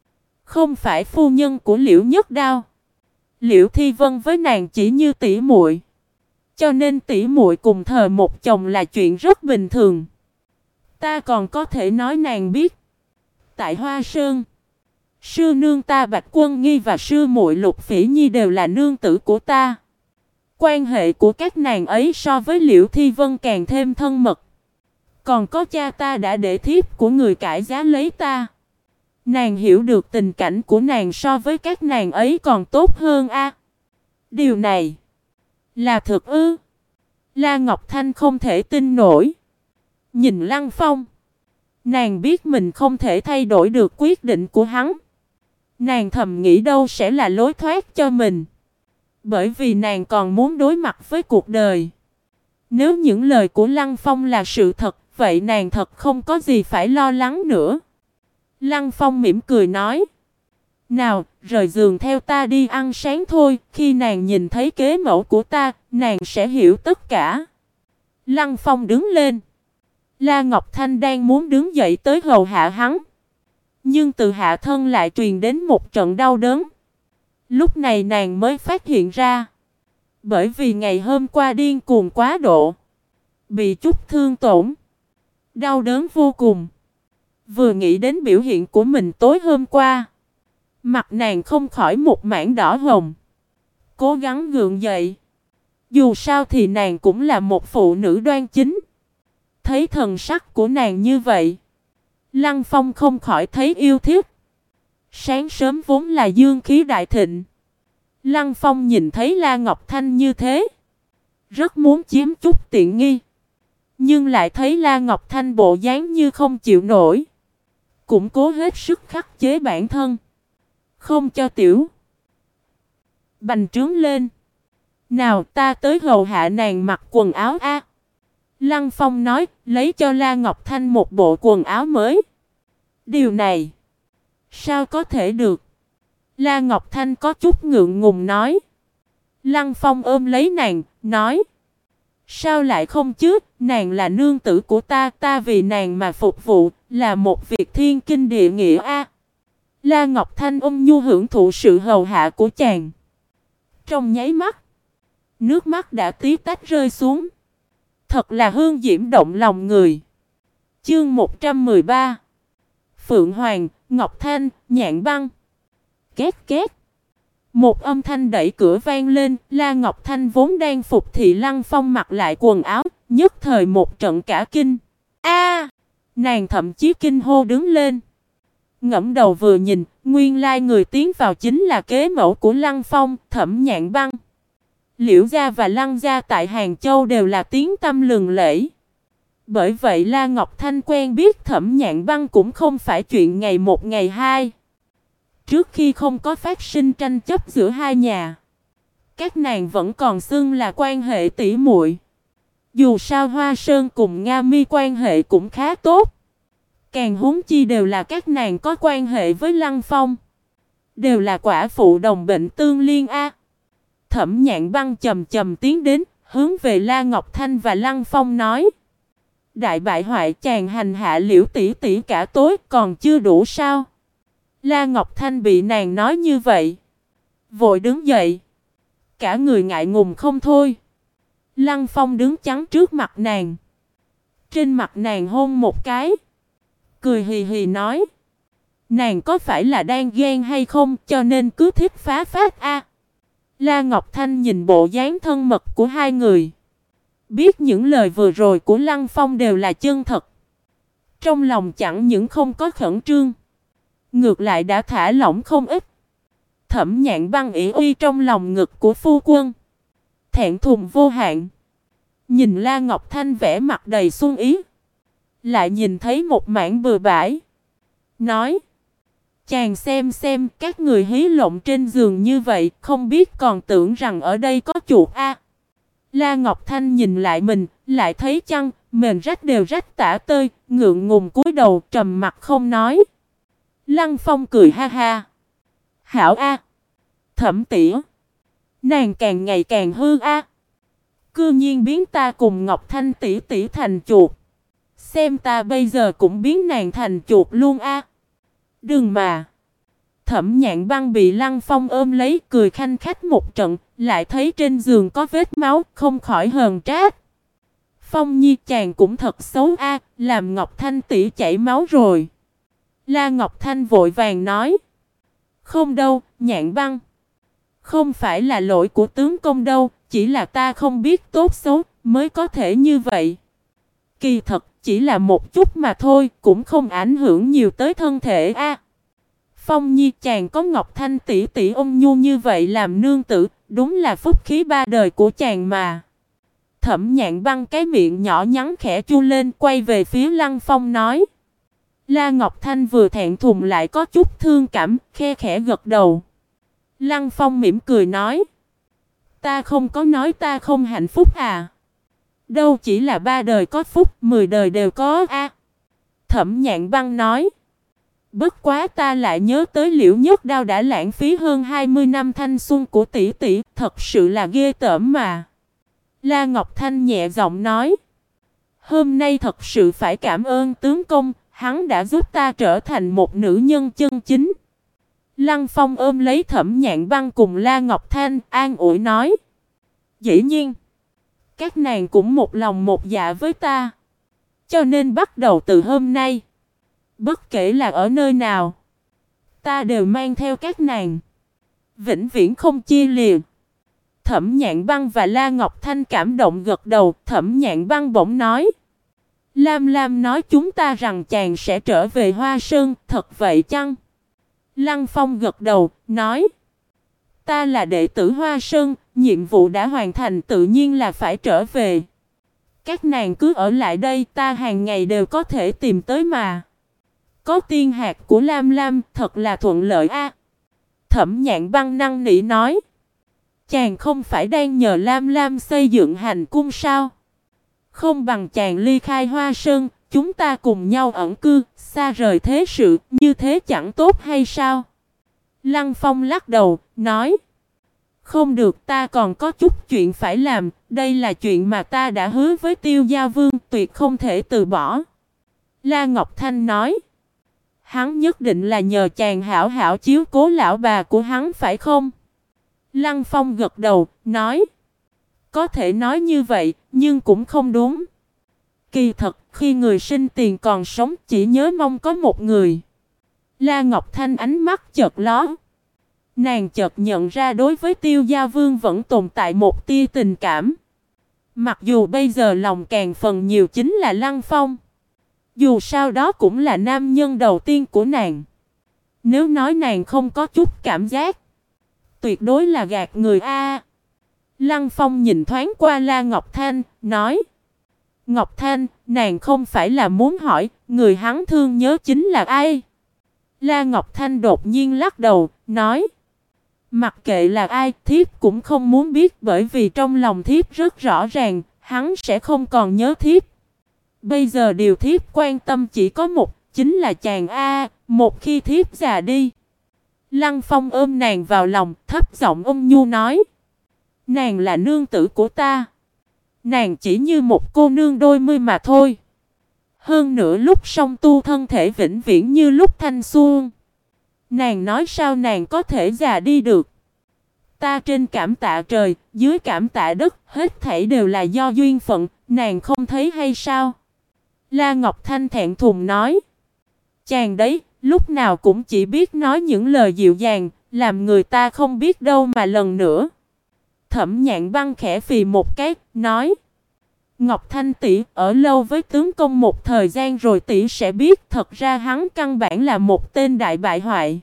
A: không phải phu nhân của Liễu Nhất Đao. Liễu Thi Vân với nàng chỉ như tỷ muội, cho nên tỷ muội cùng thờ một chồng là chuyện rất bình thường. Ta còn có thể nói nàng biết, tại Hoa Sơn, sư nương ta Bạch Quân Nghi và sư muội Lục Phỉ Nhi đều là nương tử của ta. Quan hệ của các nàng ấy so với Liễu Thi Vân càng thêm thân mật. Còn có cha ta đã để thiếp của người cải giá lấy ta. Nàng hiểu được tình cảnh của nàng so với các nàng ấy còn tốt hơn a. Điều này là thực ư? La Ngọc Thanh không thể tin nổi. Nhìn Lăng Phong, nàng biết mình không thể thay đổi được quyết định của hắn. Nàng thầm nghĩ đâu sẽ là lối thoát cho mình. Bởi vì nàng còn muốn đối mặt với cuộc đời. Nếu những lời của Lăng Phong là sự thật, vậy nàng thật không có gì phải lo lắng nữa. Lăng Phong mỉm cười nói. Nào, rời giường theo ta đi ăn sáng thôi. Khi nàng nhìn thấy kế mẫu của ta, nàng sẽ hiểu tất cả. Lăng Phong đứng lên. La Ngọc Thanh đang muốn đứng dậy tới hầu hạ hắn. Nhưng từ hạ thân lại truyền đến một trận đau đớn. Lúc này nàng mới phát hiện ra. Bởi vì ngày hôm qua điên cuồng quá độ, bị chút thương tổn, đau đớn vô cùng. Vừa nghĩ đến biểu hiện của mình tối hôm qua, mặt nàng không khỏi một mảng đỏ hồng. Cố gắng gượng dậy. Dù sao thì nàng cũng là một phụ nữ đoan chính. Thấy thần sắc của nàng như vậy, Lăng Phong không khỏi thấy yêu thích. Sáng sớm vốn là dương khí đại thịnh. Lăng Phong nhìn thấy La Ngọc Thanh như thế, rất muốn chiếm chút tiện nghi. Nhưng lại thấy La Ngọc Thanh bộ dáng như không chịu nổi, cũng cố hết sức khắc chế bản thân, không cho tiểu bành trướng lên. Nào ta tới hầu hạ nàng mặc quần áo a. Lăng Phong nói, lấy cho La Ngọc Thanh một bộ quần áo mới. Điều này sao có thể được? La Ngọc Thanh có chút ngượng ngùng nói. Lăng Phong ôm lấy nàng, nói. Sao lại không chứ, nàng là nương tử của ta, ta vì nàng mà phục vụ, là một việc thiên kinh địa nghĩa a. La Ngọc Thanh ôm nhu hưởng thụ sự hầu hạ của chàng. Trong nháy mắt, nước mắt đã tí tách rơi xuống. Thật là hương diễm động lòng người. Chương 113. Phượng Hoàng, Ngọc Thanh, Nhạn Băng. Két két. Một âm thanh đẩy cửa vang lên, La Ngọc Thanh vốn đang phục thị Lăng Phong mặc lại quần áo, nhất thời một trận cả kinh. A! Nàng thậm chí kinh hô đứng lên. Ngẫm đầu vừa nhìn, nguyên lai người tiến vào chính là kế mẫu của Lăng Phong, Thẩm Nhạn Băng. Liễu gia và Lăng gia tại Hàng Châu đều là tiếng tăm lừng lẫy. Bởi vậy La Ngọc Thanh quen biết Thẩm Nhạn Băng cũng không phải chuyện ngày một ngày hai. Trước khi không có phát sinh tranh chấp giữa hai nhà, các nàng vẫn còn xưng là quan hệ tỷ muội. Dù sao Hoa Sơn cùng Nga Mi quan hệ cũng khá tốt. Càng huống chi đều là các nàng có quan hệ với Lăng Phong. Đều là quả phụ đồng bệnh tương liên a. Thẩm Nhạn Băng chầm chầm tiến đến, hướng về La Ngọc Thanh và Lăng Phong nói. Đại bại hoại chàng hành hạ Liễu tỷ tỷ cả tối còn chưa đủ sao? La Ngọc Thanh bị nàng nói như vậy, vội đứng dậy. Cả người ngại ngùng không thôi. Lăng Phong đứng chắn trước mặt nàng. Trên mặt nàng hôn một cái, cười hì hì nói. Nàng có phải là đang ghen hay không cho nên cứ thích phá phát a? La Ngọc Thanh nhìn bộ dáng thân mật của hai người, biết những lời vừa rồi của Lăng Phong đều là chân thật. Trong lòng chẳng những không có khẩn trương, ngược lại đã thả lỏng không ít. Thẩm Nhạn Băng ỷ uy trong lòng ngực của phu quân, thẹn thùng vô hạn. Nhìn La Ngọc Thanh vẻ mặt đầy xuân ý, lại nhìn thấy một mảng bừa bãi, nói. Chàng xem các người hí lộng trên giường như vậy, không biết còn tưởng rằng ở đây có chuột a. La Ngọc Thanh nhìn lại mình, lại thấy chăn, mền rách đều rách tả tơi, ngượng ngùng cúi đầu trầm mặt không nói. Lăng Phong cười ha ha. Hảo a, Thẩm tỷ, nàng càng ngày càng hư a. Cư nhiên biến ta cùng Ngọc Thanh tỷ tỷ thành chuột. Xem ta bây giờ cũng biến nàng thành chuột luôn a. Đừng mà. Thẩm Nhạn Băng bị Lăng Phong ôm lấy cười khanh khách một trận, lại thấy trên giường có vết máu, không khỏi hờn trách. Phong Nhi chàng cũng thật xấu a, làm Ngọc Thanh tỷ chảy máu rồi. La Ngọc Thanh vội vàng nói. Không đâu, Nhạn Băng. Không phải là lỗi của tướng công đâu, chỉ là ta không biết tốt xấu, mới có thể như vậy. Kỳ thật, chỉ là một chút mà thôi, cũng không ảnh hưởng nhiều tới thân thể a. Phong Nhi chàng có Ngọc Thanh tỷ tỷ ôn nhu như vậy làm nương tử, đúng là phúc khí ba đời của chàng mà. Thẩm Nhạn Băng cái miệng nhỏ nhắn khẽ chu lên, quay về phía Lăng Phong nói. La Ngọc Thanh vừa thẹn thùng lại có chút thương cảm, khe khẽ gật đầu. Lăng Phong mỉm cười nói. Ta không có nói ta không hạnh phúc à. Đâu chỉ là ba đời có phúc, 10 đời đều có a. Thẩm Nhạn Băng nói. Bất quá ta lại nhớ tới Liễu Nhất Đao đã lãng phí hơn 20 năm thanh xuân của tỷ tỷ, thật sự là ghê tởm mà. La Ngọc Thanh nhẹ giọng nói. Hôm nay thật sự phải cảm ơn tướng công, hắn đã giúp ta trở thành một nữ nhân chân chính. Lăng Phong ôm lấy Thẩm Nhạn Băng cùng La Ngọc Thanh, an ủi nói. Dĩ nhiên, các nàng cũng một lòng một dạ với ta. Cho nên bắt đầu từ hôm nay, bất kể là ở nơi nào, ta đều mang theo các nàng, vĩnh viễn không chia lìa. Thẩm Nhạn Băng và La Ngọc Thanh cảm động gật đầu. Thẩm Nhạn Băng bỗng nói. Lam Lam nói chúng ta rằng chàng sẽ trở về Hoa Sơn, thật vậy chăng? Lăng Phong gật đầu, nói. Ta là đệ tử Hoa Sơn, nhiệm vụ đã hoàn thành tự nhiên là phải trở về. Các nàng cứ ở lại đây, ta hàng ngày đều có thể tìm tới mà. Có tiên hạt của Lam Lam, thật là thuận lợi a. Thẩm Nhạn Băng năn nỉ nói. Chàng không phải đang nhờ Lam Lam xây dựng hành cung sao? Không bằng chàng ly khai Hoa Sơn, chúng ta cùng nhau ẩn cư, xa rời thế sự, như thế chẳng tốt hay sao? Lăng Phong lắc đầu, nói. Không được, ta còn có chút chuyện phải làm, đây là chuyện mà ta đã hứa với Tiêu Gia Vương, tuyệt không thể từ bỏ. La Ngọc Thanh nói. Hắn nhất định là nhờ chàng hảo hảo chiếu cố lão bà của hắn phải không? Lăng Phong gật đầu, nói. Có thể nói như vậy, nhưng cũng không đúng. Kỳ thật, khi người sinh tiền còn sống chỉ nhớ mong có một người. La Ngọc Thanh ánh mắt chợt lóe. Nàng chợt nhận ra đối với Tiêu Gia Vương vẫn tồn tại một tia tình cảm. Mặc dù bây giờ lòng càng phần nhiều chính là Lăng Phong. Dù sao đó cũng là nam nhân đầu tiên của nàng. Nếu nói nàng không có chút cảm giác, tuyệt đối là gạt người a. Lăng Phong nhìn thoáng qua La Ngọc Thanh, nói. Ngọc Thanh, nàng không phải là muốn hỏi, người hắn thương nhớ chính là ai? La Ngọc Thanh đột nhiên lắc đầu, nói. Mặc kệ là ai, thiếp cũng không muốn biết bởi vì trong lòng thiếp rất rõ ràng, hắn sẽ không còn nhớ thiếp. Bây giờ điều thiếp quan tâm chỉ có một, chính là chàng a. Một khi thiếp già đi. Lăng Phong ôm nàng vào lòng, thấp giọng ôn nhu nói. Nàng là nương tử của ta. Nàng chỉ như một cô nương đôi mươi mà thôi. Hơn nữa lúc song tu thân thể vĩnh viễn như lúc thanh xuân. Nàng nói sao nàng có thể già đi được. Ta trên cảm tạ trời, dưới cảm tạ đất, hết thảy đều là do duyên phận, nàng không thấy hay sao? La Ngọc Thanh thẹn thùng nói. Chàng đấy, lúc nào cũng chỉ biết nói những lời dịu dàng, làm người ta không biết đâu mà lần nữa. Thẩm Nhạn Băng khẽ phì một cái, nói. Ngọc Thanh tỷ ở lâu với tướng công một thời gian rồi tỷ sẽ biết thật ra hắn căn bản là một tên đại bại hoại.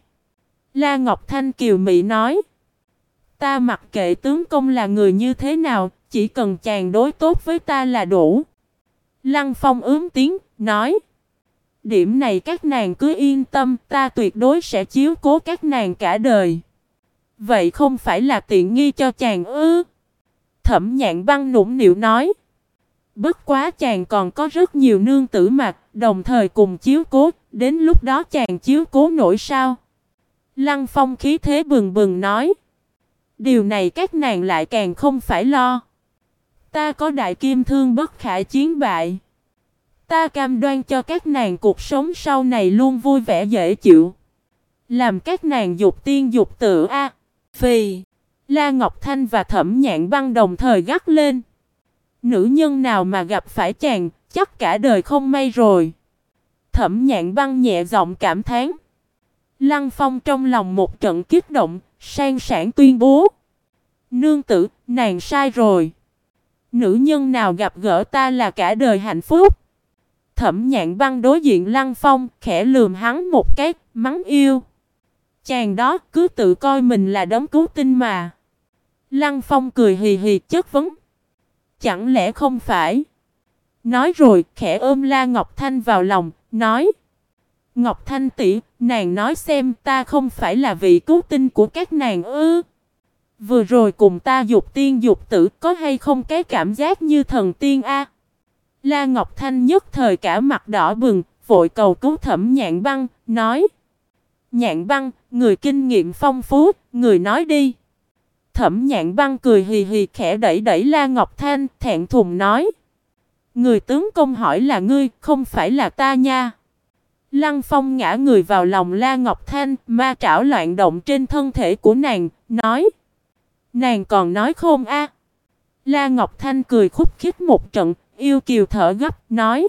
A: La Ngọc Thanh kiều mị nói. Ta mặc kệ tướng công là người như thế nào, chỉ cần chàng đối tốt với ta là đủ. Lăng Phong ướm tiếng, nói. Điểm này các nàng cứ yên tâm, ta tuyệt đối sẽ chiếu cố các nàng cả đời. Vậy không phải là tiện nghi cho chàng ư? Thẩm Nhạn Băng nũng nịu nói. Bất quá chàng còn có rất nhiều nương tử mà, đồng thời cùng chiếu cố, đến lúc đó chàng chiếu cố nổi sao? Lăng Phong khí thế bừng bừng nói. Điều này các nàng lại càng không phải lo. Ta có đại kim thương bất khả chiến bại. Ta cam đoan cho các nàng cuộc sống sau này luôn vui vẻ dễ chịu. Làm các nàng dục tiên dục tử a. Phì. La Ngọc Thanh và Thẩm Nhạn Băng đồng thời gắt lên. Nữ nhân nào mà gặp phải chàng, chắc cả đời không may rồi. Thẩm Nhạn Băng nhẹ giọng cảm thán. Lăng Phong trong lòng một trận kích động, sang sảng tuyên bố. Nương tử, nàng sai rồi. Nữ nhân nào gặp gỡ ta là cả đời hạnh phúc. Thẩm Nhạn Băng đối diện Lăng Phong, khẽ lườm hắn một cái, mắng yêu. Chàng đó cứ tự coi mình là đấng cứu tinh mà. Lăng Phong cười hì hì chất vấn. Chẳng lẽ không phải? Nói rồi, khẽ ôm La Ngọc Thanh vào lòng, nói. Ngọc Thanh tỷ, nàng nói xem ta không phải là vị cứu tinh của các nàng ư? Vừa rồi cùng ta dục tiên dục tử có hay không cái cảm giác như thần tiên a? La Ngọc Thanh nhất thời cả mặt đỏ bừng, vội cầu cứu Thẩm Nhạn Băng, nói. Nhạn Băng, người kinh nghiệm phong phú, người nói đi. Thẩm Nhạn Băng cười hì hì khẽ đẩy đẩy La Ngọc Thanh, thẹn thùng nói. Người tướng công hỏi là ngươi, không phải là ta nha. Lăng Phong ngã người vào lòng La Ngọc Thanh, ma trảo loạn động trên thân thể của nàng, nói. Nàng còn nói khôn a? La Ngọc Thanh cười khúc khích một trận, yêu kiều thở gấp, nói.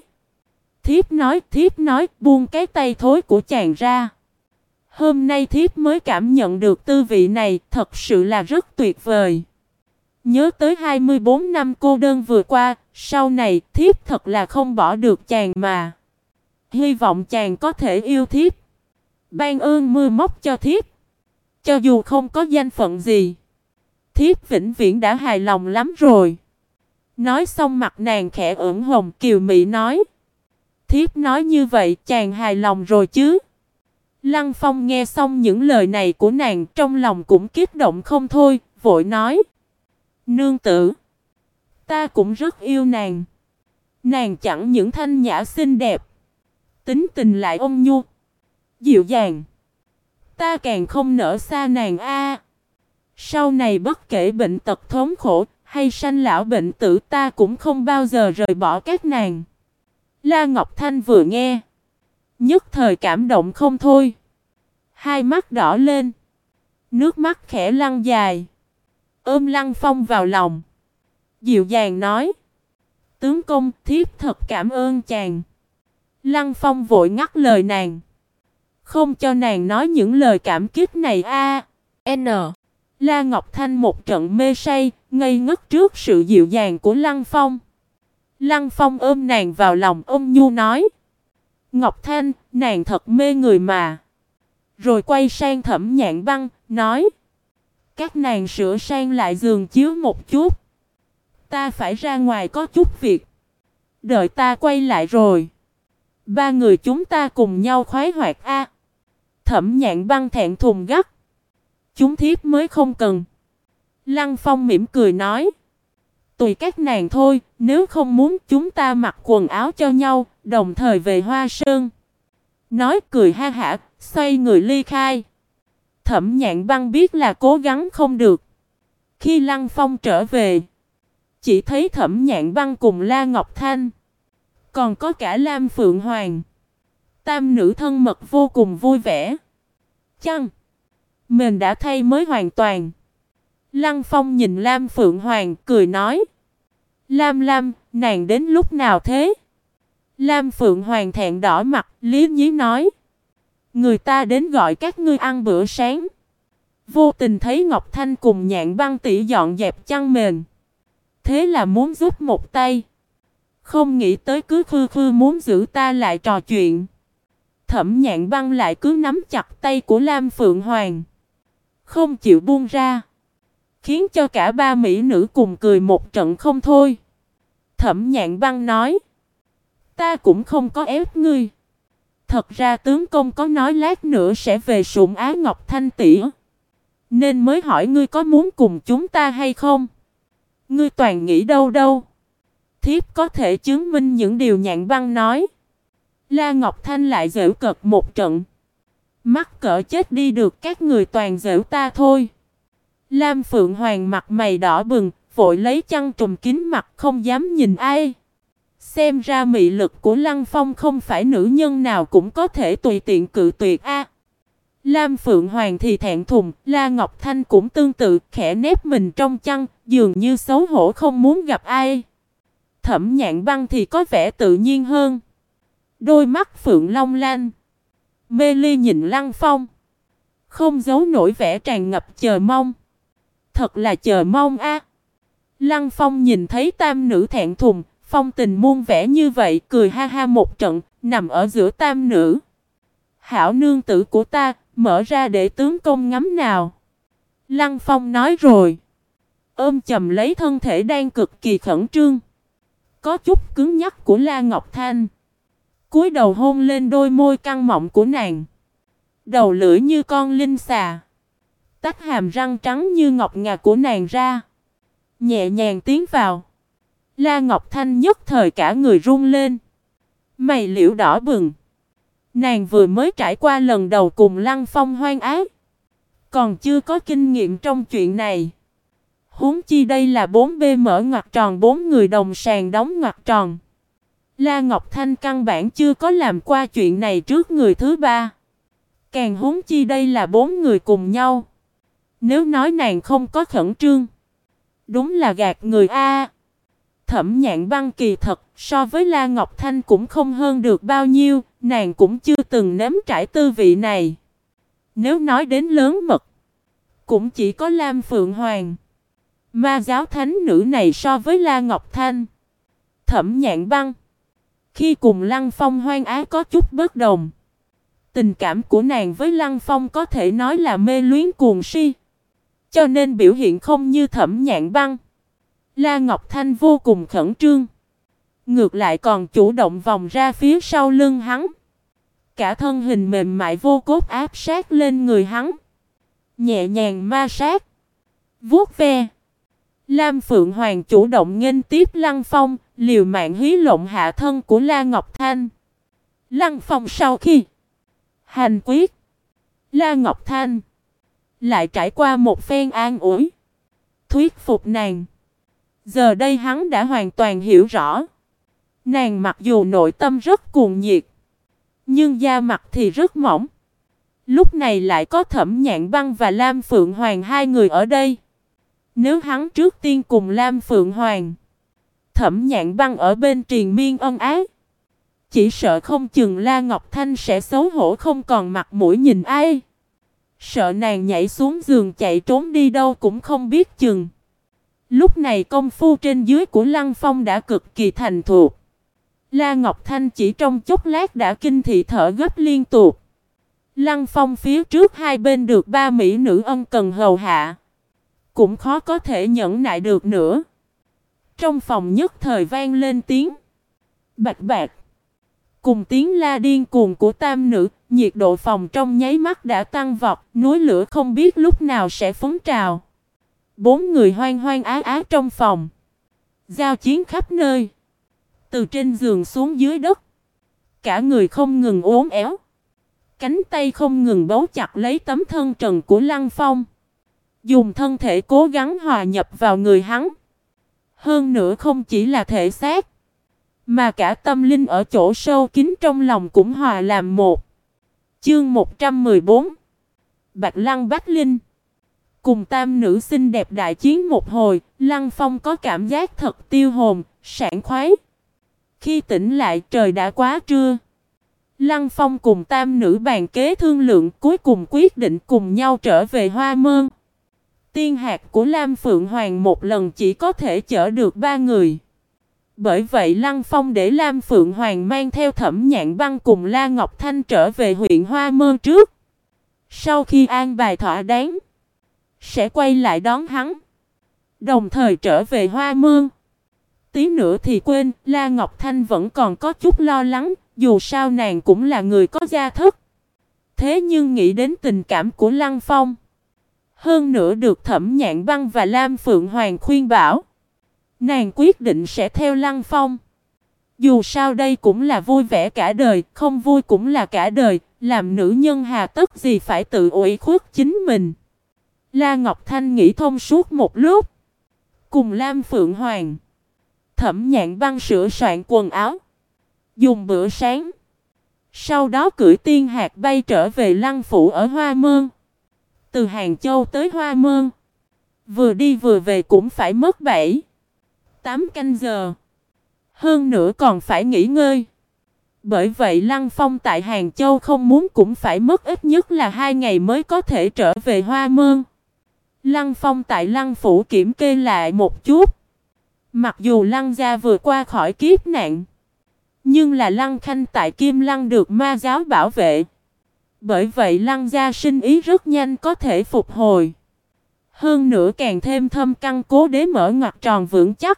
A: Thiếp nói, buông cái tay thối của chàng ra. Hôm nay thiếp mới cảm nhận được tư vị này, thật sự là rất tuyệt vời. Nhớ tới 24 năm cô đơn vừa qua, sau này thiếp thật là không bỏ được chàng mà. Hy vọng chàng có thể yêu thiếp. Ban ơn mưa móc cho thiếp. Cho dù không có danh phận gì, thiếp vĩnh viễn đã hài lòng lắm rồi. Nói xong mặt nàng khẽ ửng hồng, kiều mị nói. Thiếp nói như vậy chàng hài lòng rồi chứ? Lăng Phong nghe xong những lời này của nàng, trong lòng cũng kích động không thôi, vội nói. Nương tử, ta cũng rất yêu nàng. Nàng chẳng những thanh nhã xinh đẹp, tính tình lại ôn nhu, dịu dàng. Ta càng không nỡ xa nàng a. Sau này bất kể bệnh tật thống khổ hay sanh lão bệnh tử, ta cũng không bao giờ rời bỏ các nàng. La Ngọc Thanh vừa nghe, nhất thời cảm động không thôi. Hai mắt đỏ lên, nước mắt khẽ lăn dài, ôm Lăng Phong vào lòng, dịu dàng nói. Tướng công, thiếp thật cảm ơn chàng. Lăng Phong vội ngắt lời nàng, không cho nàng nói những lời cảm kích này a.
B: N.
A: La Ngọc Thanh một trận mê say, ngây ngất trước sự dịu dàng của Lăng Phong. Lăng Phong ôm nàng vào lòng, ôm nhu nói. Ngọc Thanh, nàng thật mê người mà. Rồi quay sang Thẩm Nhạn Băng, nói. Các nàng sửa sang lại giường chiếu một chút. Ta phải ra ngoài có chút việc. Đợi ta quay lại rồi, ba người chúng ta cùng nhau khoái hoạt a. Thẩm Nhạn Băng thẹn thùng gắt. Chúng thiếp mới không cần. Lăng Phong mỉm cười nói. Tùy các nàng thôi, nếu không muốn chúng ta mặc quần áo cho nhau, đồng thời về Hoa Sơn. Nói cười ha hả, xoay người ly khai. Thẩm Nhạn Băng biết là cố gắng không được. Khi Lăng Phong trở về, chỉ thấy Thẩm Nhạn Băng cùng La Ngọc Thanh, còn có cả Lam Phượng Hoàng. Tam nữ thân mật vô cùng vui vẻ. Chăng mình đã thay mới hoàn toàn. Lăng Phong nhìn Lam Phượng Hoàng cười nói. Lam, nàng đến lúc nào thế? Lam Phượng Hoàng thẹn đỏ mặt, lý nhí nói. Người ta đến gọi các ngươi ăn bữa sáng. Vô tình thấy Ngọc Thanh cùng Nhạn Băng tỷ dọn dẹp chăn mền, thế là muốn giúp một tay. Không nghĩ tới cứ khư muốn giữ ta lại trò chuyện. Thẩm Nhạn Băng lại cứ nắm chặt tay của Lam Phượng Hoàng, không chịu buông ra, khiến cho cả ba mỹ nữ cùng cười một trận không thôi. Thẩm Nhạn Băng nói. Ta cũng không có ép ngươi. Thật ra tướng công có nói lát nữa sẽ về sủng ái Ngọc Thanh tỷ, nên mới hỏi ngươi có muốn cùng chúng ta hay không. Ngươi toàn nghĩ đâu đâu. Thiếp có thể chứng minh những điều Nhạn Băng nói. La Ngọc Thanh lại giễu cợt một trận. Mắc cỡ chết đi được, các người toàn giễu ta thôi. Lam Phượng Hoàng mặt mày đỏ bừng, vội lấy chăn trùm kín mặt không dám nhìn ai. Xem ra mị lực của Lăng Phong không phải nữ nhân nào cũng có thể tùy tiện cự tuyệt a. Lam Phượng Hoàng thì thẹn thùng, La Ngọc Thanh cũng tương tự, khẽ nép mình trong chăn, dường như xấu hổ không muốn gặp ai. Thẩm Nhạn Băng thì có vẻ tự nhiên hơn. Đôi mắt phượng long lanh, mê ly nhìn Lăng Phong, không giấu nổi vẻ tràn ngập chờ mong. Thật là chờ mong a. Lăng Phong nhìn thấy tam nữ thẹn thùng, phong tình muôn vẻ như vậy, cười ha ha một trận, nằm ở giữa tam nữ. Hảo nương tử của ta, mở ra để tướng công ngắm nào. Lăng Phong nói rồi, ôm chầm lấy thân thể đang cực kỳ khẩn trương, có chút cứng nhắc của La Ngọc Thanh. Cúi đầu hôn lên đôi môi căng mọng của nàng. Đầu lưỡi như con linh xà, tách hàm răng trắng như ngọc ngà của nàng ra, nhẹ nhàng tiến vào. La Ngọc Thanh nhất thời cả người run lên, mày liễu đỏ bừng. Nàng vừa mới trải qua lần đầu cùng Lăng Phong hoan ái, còn chưa có kinh nghiệm trong chuyện này. Huống chi đây là 4B mở ngoặc tròn, 4 người đồng sàn đóng ngoặc tròn. La Ngọc Thanh căn bản chưa có làm qua chuyện này trước người thứ ba. Càng huống chi đây là 4 người cùng nhau. Nếu nói nàng không có khẩn trương, đúng là gạt người a. Thẩm Nhạn Băng kỳ thật so với La Ngọc Thanh cũng không hơn được bao nhiêu, nàng cũng chưa từng nếm trải tư vị này. Nếu nói đến lớn mật, cũng chỉ có Lam Phượng Hoàng. Ma giáo thánh nữ này so với La Ngọc Thanh, Thẩm Nhạn Băng, khi cùng Lăng Phong hoan ái có chút bất đồng. Tình cảm của nàng với Lăng Phong có thể nói là mê luyến cuồng si, cho nên biểu hiện không như Thẩm Nhạn Băng. La Ngọc Thanh vô cùng khẩn trương, ngược lại còn chủ động vòng ra phía sau lưng hắn. Cả thân hình mềm mại vô cốt áp sát lên người hắn, nhẹ nhàng ma sát, vuốt ve. Lam Phượng Hoàng chủ động nghênh tiếp Lăng Phong, liều mạng hí lộng hạ thân của La Ngọc Thanh. Lăng Phong sau khi hành quyết, La Ngọc Thanh lại trải qua một phen an ủi, thuyết phục nàng. Giờ đây hắn đã hoàn toàn hiểu rõ, nàng mặc dù nội tâm rất cuồng nhiệt, nhưng da mặt thì rất mỏng. Lúc này lại có Thẩm Nhạn Băng và Lam Phượng Hoàng hai người ở đây. Nếu hắn trước tiên cùng Lam Phượng Hoàng, Thẩm Nhạn Băng ở bên triền miên ân ái, chỉ sợ không chừng La Ngọc Thanh sẽ xấu hổ không còn mặt mũi nhìn ai. Sợ nàng nhảy xuống giường chạy trốn đi đâu cũng không biết chừng. Lúc này công phu trên dưới của Lăng Phong đã cực kỳ thành thục. La Ngọc Thanh chỉ trong chốc lát đã kinh thị thở gấp liên tục. Lăng Phong phía trước hai bên được ba mỹ nữ ân cần hầu hạ, cũng khó có thể nhẫn nại được nữa. Trong phòng nhất thời vang lên tiếng bạch bạc, cùng tiếng la điên cuồng của tam nữ. Nhiệt độ phòng trong nháy mắt đã tăng vọt, núi lửa không biết lúc nào sẽ phun trào. 4 người hoan hoan á á trong phòng, giao chiến khắp nơi, từ trên giường xuống dưới đất. Cả người không ngừng uốn éo, cánh tay không ngừng bấu chặt lấy tấm thân trần của Lăng Phong, dùng thân thể cố gắng hòa nhập vào người hắn. Hơn nữa không chỉ là thể xác, mà cả tâm linh ở chỗ sâu kín trong lòng cũng hòa làm một. Chương 114 Bạch Lăng Bách Linh. Cùng tam nữ xinh đẹp đại chiến một hồi, Lăng Phong có cảm giác thật tiêu hồn, sảng khoái. Khi tỉnh lại trời đã quá trưa. Lăng Phong cùng tam nữ bàn kế thương lượng, cuối cùng quyết định cùng nhau trở về Hoa Mơn. Tiên hạt của Lam Phượng Hoàng một lần chỉ có thể chở được 3 người. Bởi vậy Lăng Phong để Lam Phượng Hoàng mang theo Thẩm Nhạn Băng cùng La Ngọc Thanh trở về huyện Hoa Mơn trước. Sau khi an bài thỏa đáng, sẽ quay lại đón hắn, đồng thời trở về Hoa Mơn. Tí nữa thì quên, La Ngọc Thanh vẫn còn có chút lo lắng, dù sao nàng cũng là người có gia thức. Thế nhưng nghĩ đến tình cảm của Lăng Phong, hơn nữa được Thẩm Nhạn Băng và Lam Phượng Hoàng khuyên bảo, Nàng quyết định sẽ theo Lăng Phong. Dù sao đây cũng là vui vẻ cả đời, không vui cũng là cả đời, làm nữ nhân hà tất gì phải tự ủy khuất chính mình. La Ngọc Thanh nghĩ thông suốt một lúc. Cùng Lam Phượng Hoàng, Thẩm Nhạn Băng sửa soạn quần áo, dùng bữa sáng. Sau đó cưỡi tiên hạc bay trở về Lăng Phủ ở Hoa Môn. Từ Hàng Châu tới Hoa Môn, vừa đi vừa về cũng phải mất 7-8 canh giờ. Hơn nữa còn phải nghỉ ngơi. Bởi vậy Lăng Phong tại Hàng Châu không muốn cũng phải mất ít nhất là 2 ngày mới có thể trở về Hoa Môn. Lăng Phong tại Lăng Phủ kiểm kê lại một chút. Mặc dù Lăng gia vừa qua khỏi kiếp nạn, nhưng là Lăng Khanh tại Kim Lăng được ma giáo bảo vệ. Bởi vậy Lăng gia sinh ý rất nhanh có thể phục hồi. Hơn nữa càng thêm thâm căn cố đế mở ngoặt tròn vững chắc.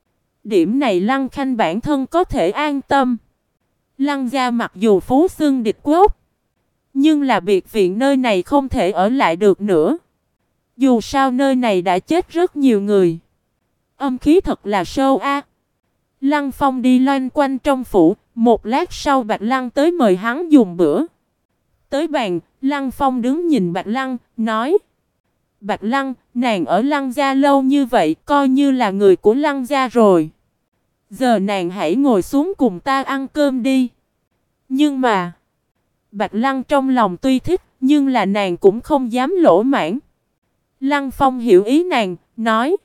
A: Điểm này Lăng Khanh bản thân có thể an tâm. Lăng gia mặc dù phú xương địch quốc, nhưng là biệt viện nơi này không thể ở lại được nữa. Dù sao nơi này đã chết rất nhiều người. Âm khí thật là sâu a. Lăng Phong đi loanh quanh trong phủ, một lát sau Bạch Lăng tới mời hắn dùng bữa. Tới bàn, Lăng Phong đứng nhìn Bạch Lăng, nói: Bạch Lăng, nàng ở Lăng gia lâu như vậy, coi như là người của Lăng gia rồi. Giờ nàng hãy ngồi xuống cùng ta ăn cơm đi. Nhưng mà, Bạch Lăng trong lòng tuy thích, nhưng là nàng cũng không dám lỗ mãn. Lăng Phong hiểu ý nàng, nói: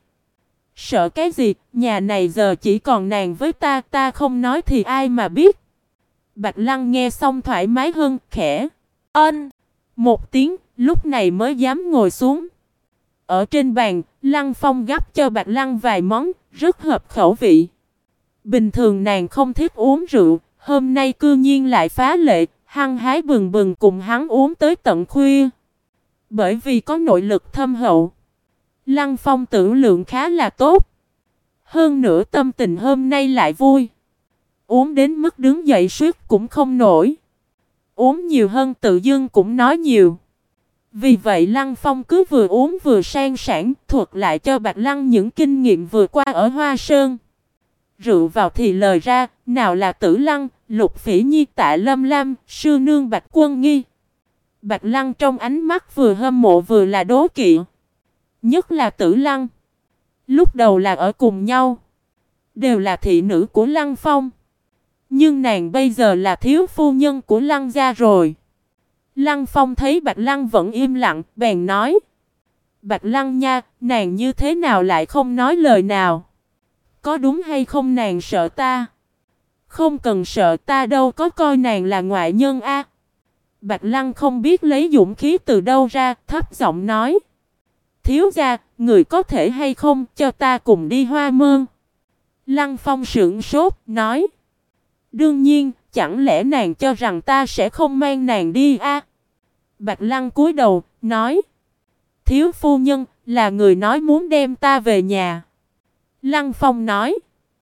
A: Sợ cái gì, nhà này giờ chỉ còn nàng với ta, ta không nói thì ai mà biết. Bạch Lăng nghe xong thoải mái hơn, khẽ ân một tiếng, lúc này mới dám ngồi xuống. Ở trên bàn, Lăng Phong gắp cho Bạch Lăng vài món, rất hợp khẩu vị. Bình thường nàng không thích uống rượu, hôm nay cư nhiên lại phá lệ, hăng hái bừng bừng cùng hắn uống tới tận khuya. Bởi vì có nội lực thâm hậu, Lăng Phong tử lượng khá là tốt. Hơn nữa tâm tình hôm nay lại vui. Uống đến mức đứng dậy suýt cũng không nổi. Uống nhiều hơn tự dưng cũng nói nhiều. Vì vậy Lăng Phong cứ vừa uống vừa sang sảng, thuật lại cho Bạch Lăng những kinh nghiệm vừa qua ở Hoa Sơn. Rượu vào thì lời ra, nào là Tử Lăng, Lục Phỉ Nhi, Tạ Lâm Lam, sư nương Bạch Quân Nghi. Bạch Lăng trong ánh mắt vừa hâm mộ vừa là đố kỵ. Nhất là Tử Lăng. Lúc đầu là ở cùng nhau, đều là thị nữ của Lăng Phong. Nhưng nàng bây giờ là thiếu phu nhân của Lăng gia rồi. Lăng Phong thấy Bạch Lăng vẫn im lặng, bèn nói: Bạch Lăng nha, nàng như thế nào lại không nói lời nào? Có đúng hay không nàng sợ ta? Không cần sợ, ta đâu có coi nàng là ngoại nhân a. Bạch Lăng không biết lấy dũng khí từ đâu ra, thấp giọng nói: Thiếu gia, người có thể hay không cho ta cùng đi Hoa Môn? Lăng Phong sững sốt, nói: Đương nhiên, chẳng lẽ nàng cho rằng ta sẽ không mang nàng đi a? Bạch Lăng cúi đầu, nói: Thiếu phu nhân, là người nói muốn đem ta về nhà. Lăng Phong nói: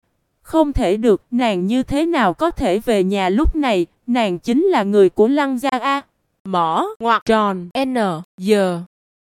A: Không thể được, nàng như thế nào có thể về nhà lúc này, nàng chính là người của Lăng gia a.
B: Mỏ ngoặc tròn N giờ.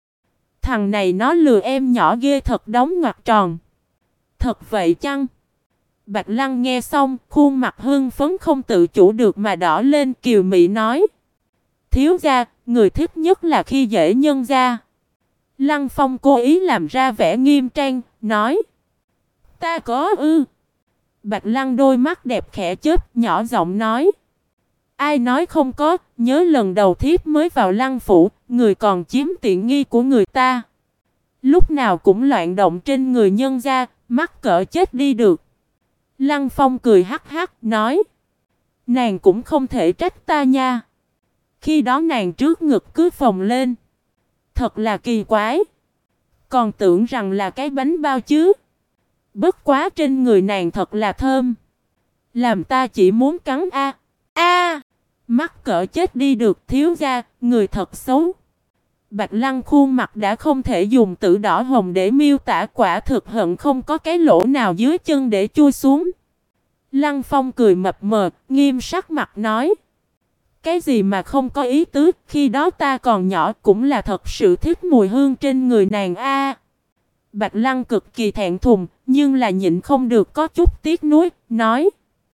A: Thằng này nó lừa em nhỏ ghê thật, đóng ngoặc tròn. Thật vậy chăng? Bạch Lăng nghe xong, khuôn mặt hưng phấn không tự chủ được mà đỏ lên, kiều mị nói: Thiếu gia, người thích nhất là khi dễ nhân gia. Lăng Phong cố ý làm ra vẻ nghiêm trang, nói: Ta có ư? Bạch Lăng đôi mắt đẹp khẽ chớp, nhỏ giọng nói: Ai nói không có, nhớ lần đầu thiếp mới vào Lăng phủ, người còn chiếm tiện nghi của người ta. Lúc nào cũng loạn động trên người nhân gia, mắc cỡ chết đi được. Lăng Phong cười hắc hắc, nói: Nàng cũng không thể trách ta nha. Khi đó nàng trước ngực cứ phồng lên. Thật là kỳ quái. Còn tưởng rằng là cái bánh bao chứ. Bất quá trên người nàng thật là thơm. Làm ta chỉ muốn cắn a. A! Mắc cỡ chết đi được, thiếu gia, người thật xấu. Bạch Lăng khuôn mặt đã không thể dùng từ đỏ hồng để miêu tả, quả thực hận không có cái lỗ nào dưới chân để chui xuống. Lăng Phong cười mập mờ, nghiêm sắc mặt nói: Cái gì mà không có ý tứ, khi đó ta còn nhỏ cũng là thật sự thích mùi hương trên người nàng a. Bạch Lăng cực kỳ thẹn thùng, nhưng là nhịn không được có chút tiếc nuối, nói: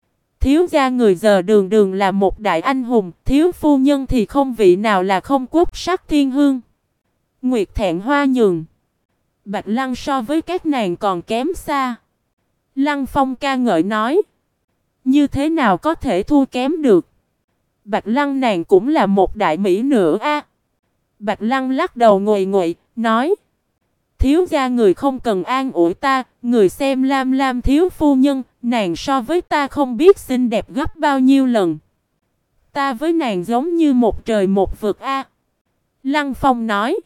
A: thiếu gia người giờ đường đường là một đại anh hùng, thiếu phu nhân thì không vị nào là không quốc sắc thiên hương. Nguyệt thẹn hoa nhường. Bạch Lăng so với các nàng còn kém xa. Lăng Phong ca ngợi nói: như thế nào có thể thua kém được. Bạch Lăng nàng cũng là một đại mỹ nữ a. Bạch Lăng lắc đầu ngồi nguậy, nói: thiếu gia người không cần an ủi ta, người xem Lam Lam thiếu phu nhân, nàng so với ta không biết xinh đẹp gấp bao nhiêu lần. Ta với nàng giống như một trời một vực a. Lăng Phong nói: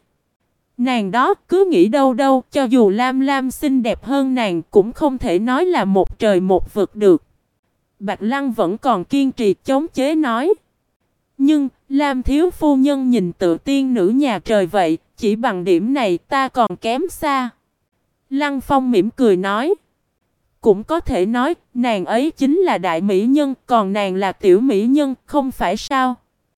A: nàng đó cứ nghĩ đâu đâu, cho dù Lam Lam xinh đẹp hơn nàng cũng không thể nói là một trời một vực được. Bạch Lăng vẫn còn kiên trì chống chế nói: nhưng Lam thiếu phu nhân nhìn tự tiên nữ nhà trời vậy, chỉ bằng điểm này ta còn kém xa. Lăng Phong mỉm cười nói: cũng có thể nói nàng ấy chính là đại mỹ nhân, còn nàng là tiểu mỹ nhân, không phải sao?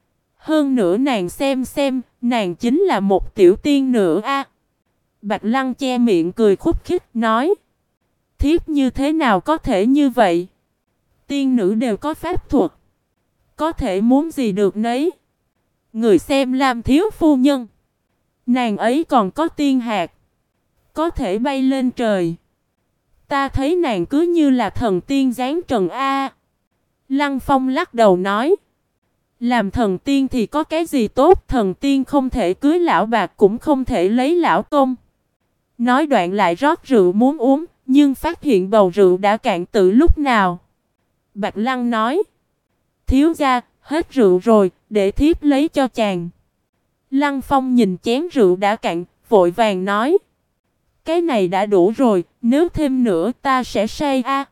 A: Hơn nữa nàng xem, nàng chính là một tiểu tiên nữ a. Bạch Lăng che miệng cười khúc khích nói: thiếp như thế nào có thể như vậy? Tiên nữ đều có pháp thuật, có thể muốn gì được nấy. Người xem Lam thiếu phu nhân, nàng ấy còn có tiên hạt, có thể bay lên trời. Ta thấy nàng cứ như là thần tiên giáng trần a. Lăng Phong lắc đầu nói: làm thần tiên thì có cái gì tốt, thần tiên không thể cưới lão bạc cũng không thể lấy lão công. Nói đoạn lại rót rượu muốn uống, nhưng phát hiện bầu rượu đã cạn từ lúc nào. Bạch Lăng nói: thiếu gia, hết rượu rồi, để thiếp lấy cho chàng. Lăng Phong nhìn chén rượu đã cạn, vội vàng nói: cái này đã đủ rồi, nếu thêm nữa ta sẽ say a.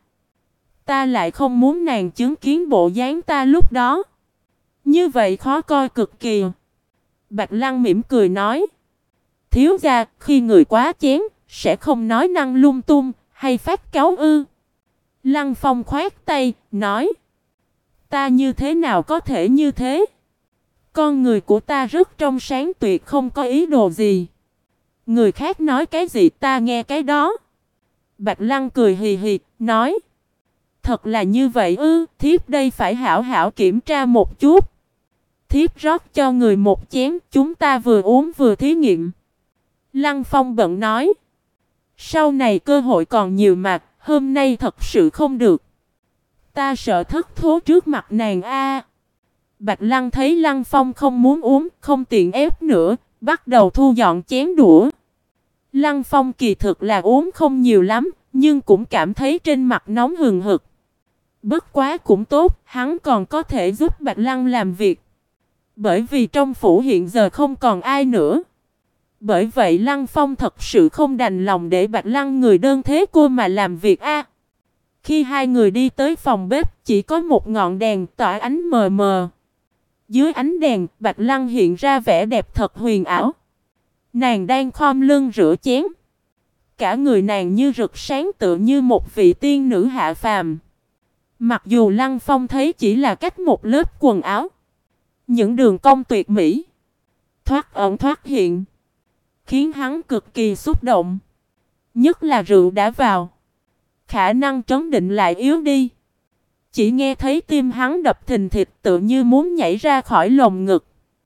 A: Ta lại không muốn nàng chứng kiến bộ dáng ta lúc đó, như vậy khó coi cực kỳ. Bạch Lăng mỉm cười nói: thiếu gia, khi người quá chén, sẽ không nói năng lung tung, hay phát cáu ư? Lăng Phong khoát tay, nói: ta như thế nào có thể như thế? Con người của ta rất trong sáng tuyệt, không có ý đồ gì. Người khác nói cái gì ta nghe cái đó. Bạch Lăng cười hì hì, nói: thật là như vậy ư? Thiếp đây phải hảo hảo kiểm tra một chút. Thiếp rót cho người một chén, chúng ta vừa uống vừa thí nghiệm. Lăng Phong bận nói: sau này cơ hội còn nhiều mà, hôm nay thật sự không được. Ta sợ thất thố trước mặt nàng a. Bạch Lăng thấy Lăng Phong không muốn uống, không tiện ép nữa, bắt đầu thu dọn chén đũa. Lăng Phong kỳ thực là uống không nhiều lắm, nhưng cũng cảm thấy trên mặt nóng hừng hực. Bất quá cũng tốt, hắn còn có thể giúp Bạch Lăng làm việc. Bởi vì trong phủ hiện giờ không còn ai nữa. Bởi vậy Lăng Phong thật sự không đành lòng để Bạch Lăng người đơn thế cô mà làm việc a. Khi hai người đi tới phòng bếp, chỉ có một ngọn đèn tỏa ánh mờ mờ. Dưới ánh đèn, Bạch Lăng hiện ra vẻ đẹp thật huyền ảo. Nàng đang khom lưng rửa chén. Cả người nàng như rực sáng tựa như một vị tiên nữ hạ phàm. Mặc dù Lăng Phong thấy chỉ là cách một lớp quần áo, những đường cong tuyệt mỹ, thoát ẩn thoát hiện, khiến hắn cực kỳ xúc động. Nhất là rượu đã vào, khả năng trấn định lại yếu đi. Chỉ nghe thấy tim hắn đập thình thịch tựa như muốn nhảy ra khỏi lồng ngực.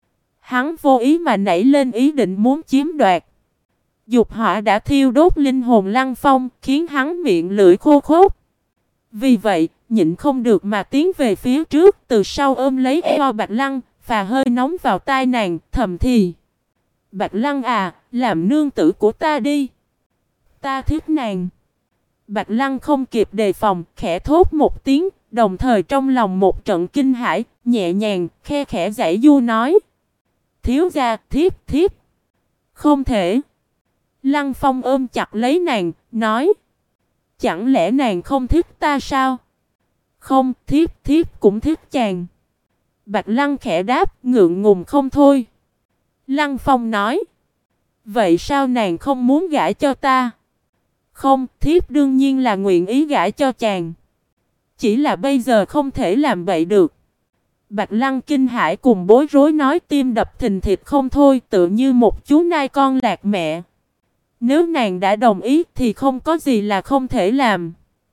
A: Hắn vô ý mà nảy lên ý định muốn chiếm đoạt. Dục hỏa đã thiêu đốt linh hồn Lăng Phong, khiến hắn miệng lưỡi khô khốc. Vì vậy, nhịn không được mà tiến về phía trước, từ sau ôm lấy eo Bạch Lăng, phà hơi nóng vào tai nàng, thầm thì: Bạch Lăng à, làm nương tử của ta đi. Ta thích nàng. Bạch Lăng không kịp đề phòng, khẽ thốt một tiếng, đồng thời trong lòng một trận kinh hãi, nhẹ nhàng, khe khẽ giãy giụa nói: thiếu gia, thiếp. Không thể. Lăng Phong ôm chặt lấy nàng, nói: chẳng lẽ nàng không thích ta sao? Không, thiếp cũng thích chàng. Bạch Lăng khẽ đáp, ngượng ngùng không thôi. Lăng Phong nói: vậy sao nàng không muốn gả cho ta? Không, thiếp đương nhiên là nguyện ý gả cho chàng. Chỉ là bây giờ không thể làm vậy được. Bạch Lăng kinh hãi cùng bối rối nói, tim đập thình thịch không thôi, tựa như một chú nai con lạc mẹ. Nếu nàng đã đồng ý thì không có gì là không thể làm.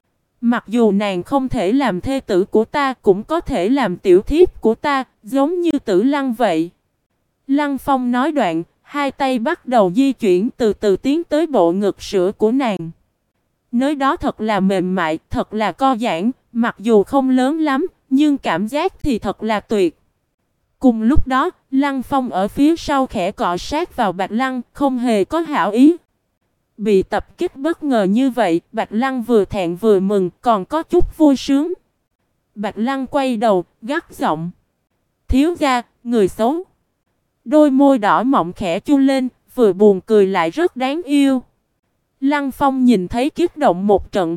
A: Mặc dù nàng không thể làm thê tử của ta, cũng có thể làm tiểu thiếp của ta, giống như Tử Lăng vậy. Lăng Phong nói đoạn, hai tay bắt đầu di chuyển từ từ tiến tới bộ ngực sữa của nàng. Nơi đó thật là mềm mại, thật là co giãn, mặc dù không lớn lắm, nhưng cảm giác thì thật là tuyệt. Cùng lúc đó, Lăng Phong ở phía sau khẽ cọ sát vào Bạch Lăng, không hề có hảo ý. Bị tập kích bất ngờ như vậy, Bạch Lăng vừa thẹn vừa mừng, còn có chút vui sướng. Bạch Lăng quay đầu, gắt giọng: thiếu gia, người xấu. Đôi môi đỏ mọng khẽ chu lên, vừa buồn cười lại rất đáng yêu. Lăng Phong nhìn thấy kích động một trận.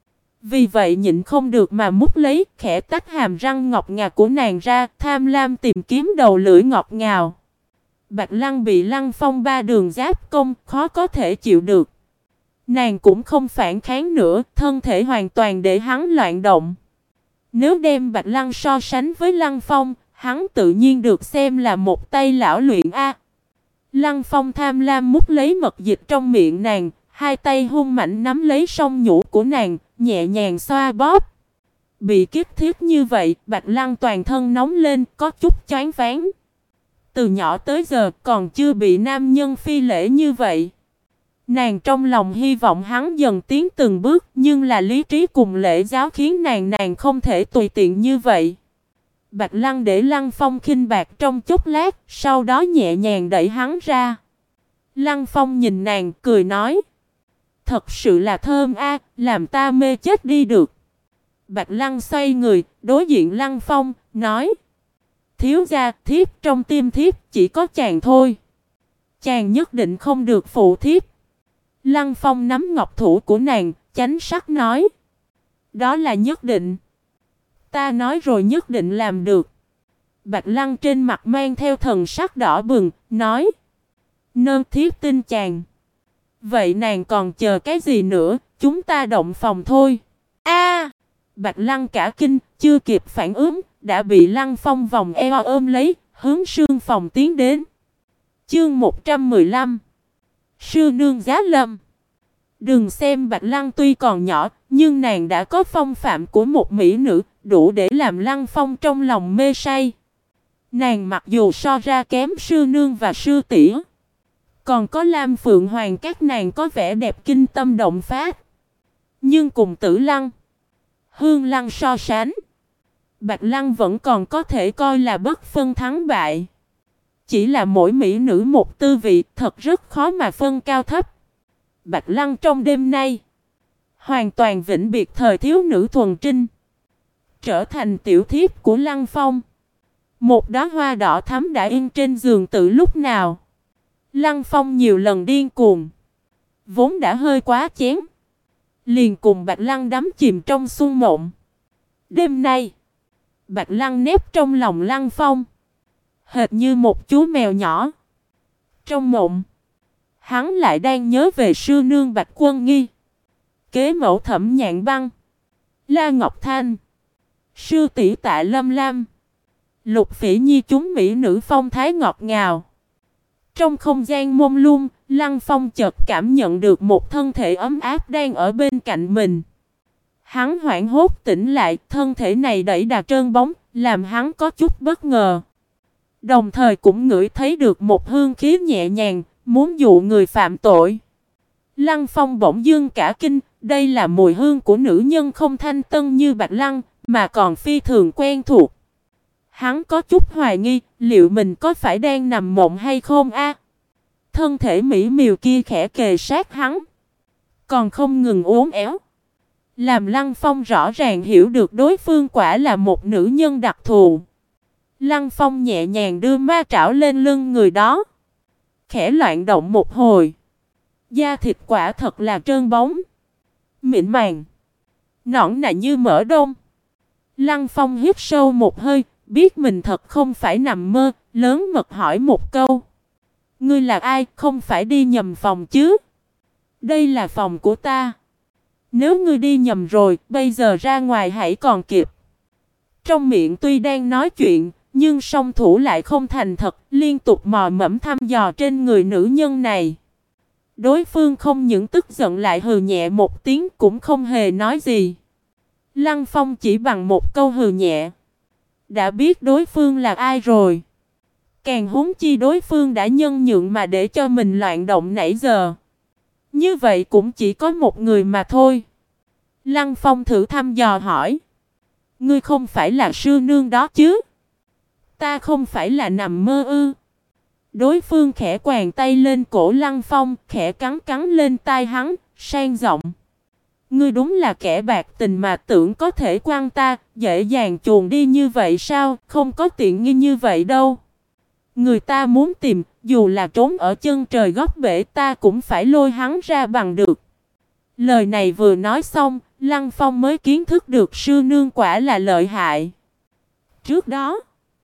A: Vì vậy nhịn không được mà mút lấy, khẽ tách hàm răng ngọc ngà của nàng ra, tham lam tìm kiếm đầu lưỡi ngọt ngào. Bạch Lăng bị Lăng Phong ba đường giáp công, khó có thể chịu được. Nàng cũng không phản kháng nữa, thân thể hoàn toàn để hắn loạn động. Nếu đem Bạch Lăng so sánh với Lăng Phong, hắn tự nhiên được xem là một tay lão luyện A. Lăng Phong tham lam mút lấy mật dịch trong miệng nàng, hai tay hung mạnh nắm lấy song nhũ của nàng, nhẹ nhàng xoa bóp. Bị kích thiết như vậy, Bạch Lăng toàn thân nóng lên, có chút choáng váng. Từ nhỏ tới giờ còn chưa bị nam nhân phi lễ như vậy. Nàng trong lòng hy vọng hắn dần tiến từng bước, nhưng là lý trí cùng lễ giáo khiến nàng không thể tùy tiện như vậy. Bạch Lăng để Lăng Phong khinh bạc trong chốc lát, sau đó nhẹ nhàng đẩy hắn ra. Lăng Phong nhìn nàng, cười nói: thật sự là thơm a, làm ta mê chết đi được. Bạch Lăng xoay người, đối diện Lăng Phong, nói: thiếu gia, thiếp trong tim thiếp chỉ có chàng thôi. Chàng nhất định không được phụ thiếp. Lăng Phong nắm ngọc thủ của nàng, chánh sắc nói: đó là nhất định. Ta nói rồi nhất định làm được. Bạch Lăng trên mặt mang theo thần sắc đỏ bừng, nói: nơ thiếp tin chàng. Vậy nàng còn chờ cái gì nữa, chúng ta động phòng thôi. A! Bạch Lăng cả kinh, chưa kịp phản ứng, đã bị Lăng Phong vòng eo ôm lấy, hướng sương phòng tiến đến. Chương 115. Sư nương giá lâm. Đừng xem Bạch Lăng tuy còn nhỏ, nhưng nàng đã có phong phạm của một mỹ nữ, đủ để làm Lăng Phong trong lòng mê say. Nàng mặc dù so ra kém sư nương và sư tỷ, còn có Lam Phượng Hoàng các nàng có vẻ đẹp kinh tâm động phát, nhưng cùng Tử Lăng, Hương Lăng so sánh, Bạch Lăng vẫn còn có thể coi là bất phân thắng bại. Chỉ là mỗi mỹ nữ một tư vị, thật rất khó mà phân cao thấp. Bạch Lăng trong đêm nay hoàn toàn vĩnh biệt thời thiếu nữ thuần trinh, trở thành tiểu thiếp của Lăng Phong. Một đóa hoa đỏ thắm đã yên trên giường từ lúc nào. Lăng Phong nhiều lần điên cuồng, vốn đã hơi quá chén, liền cùng Bạch Lăng đắm chìm trong xuân mộng. Đêm nay, Bạch Lăng nép trong lòng Lăng Phong, hệt như một chú mèo nhỏ. Trong mộng, hắn lại đang nhớ về sư nương Bạch Quân Nghi, kế mẫu Thẩm Nhạn Băng, La Ngọc Thanh, sư tỷ Tạ Lâm Lam, Lục Phỉ Nhi, chúng mỹ nữ phong thái ngọt ngào. Trong không gian mông lung, Lăng Phong chợt cảm nhận được một thân thể ấm áp đang ở bên cạnh mình. Hắn hoảng hốt tỉnh lại, thân thể này đẩy đà trơn bóng, làm hắn có chút bất ngờ. Đồng thời cũng ngửi thấy được một hương khí nhẹ nhàng, muốn dụ người phạm tội. Lăng Phong bỗng dưng cả kinh, đây là mùi hương của nữ nhân không thanh tân như Bạch Lăng, mà còn phi thường quen thuộc. Hắn có chút hoài nghi, liệu mình có phải đang nằm mộng hay không a? Thân thể mỹ miều kia khẽ kề sát hắn, còn không ngừng uốn éo, làm Lăng Phong rõ ràng hiểu được đối phương quả là một nữ nhân đặc thù. Lăng Phong nhẹ nhàng đưa ma trảo lên lưng người đó, khẽ loạn động một hồi. Da thịt quả thật là trơn bóng, mịn màng, nõn nà như mỡ đông. Lăng Phong hít sâu một hơi, biết mình thật không phải nằm mơ, lớn mật hỏi một câu: ngươi là ai, không phải đi nhầm phòng chứ? Đây là phòng của ta. Nếu ngươi đi nhầm rồi, bây giờ ra ngoài hãy còn kịp. Trong miệng tuy đang nói chuyện, nhưng song thủ lại không thành thật, liên tục mò mẫm thăm dò trên người nữ nhân này. Đối phương không những tức giận lại hừ nhẹ một tiếng cũng không hề nói gì. Lăng Phong chỉ bằng một câu hừ nhẹ đã biết đối phương là ai rồi. Càng huống chi đối phương đã nhân nhượng mà để cho mình loạn động nãy giờ. Như vậy cũng chỉ có một người mà thôi. Lăng Phong thử thăm dò hỏi. Ngươi không phải là sư nương đó chứ? Ta không phải là nằm mơ ư? Đối phương khẽ quàng tay lên cổ Lăng Phong, khẽ cắn cắn lên tai hắn, sang giọng. Ngươi đúng là kẻ bạc tình mà tưởng có thể quăng ta, dễ dàng chuồn đi như vậy sao, không có tiện nghi như vậy đâu. Người ta muốn tìm, dù là trốn ở chân trời góc bể ta cũng phải lôi hắn ra bằng được. Lời này vừa nói xong, Lăng Phong mới kiến thức được sư nương quả là lợi hại. Trước đó,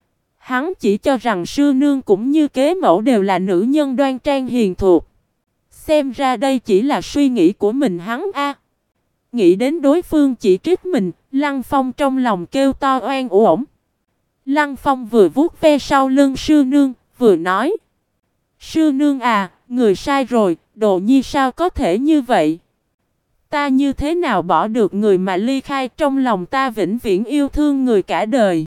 A: hắn chỉ cho rằng sư nương cũng như kế mẫu đều là nữ nhân đoan trang hiền thục. Xem ra đây chỉ là suy nghĩ của mình hắn a. Nghĩ đến đối phương chỉ trích mình, Lăng Phong trong lòng kêu to oan uổng. Lăng Phong vừa vuốt ve sau lưng sư nương, vừa nói. Sư nương à, người sai rồi, Đồ Nhi sao có thể như vậy? Ta như thế nào bỏ được người mà ly khai, trong lòng ta vĩnh viễn yêu thương người cả đời.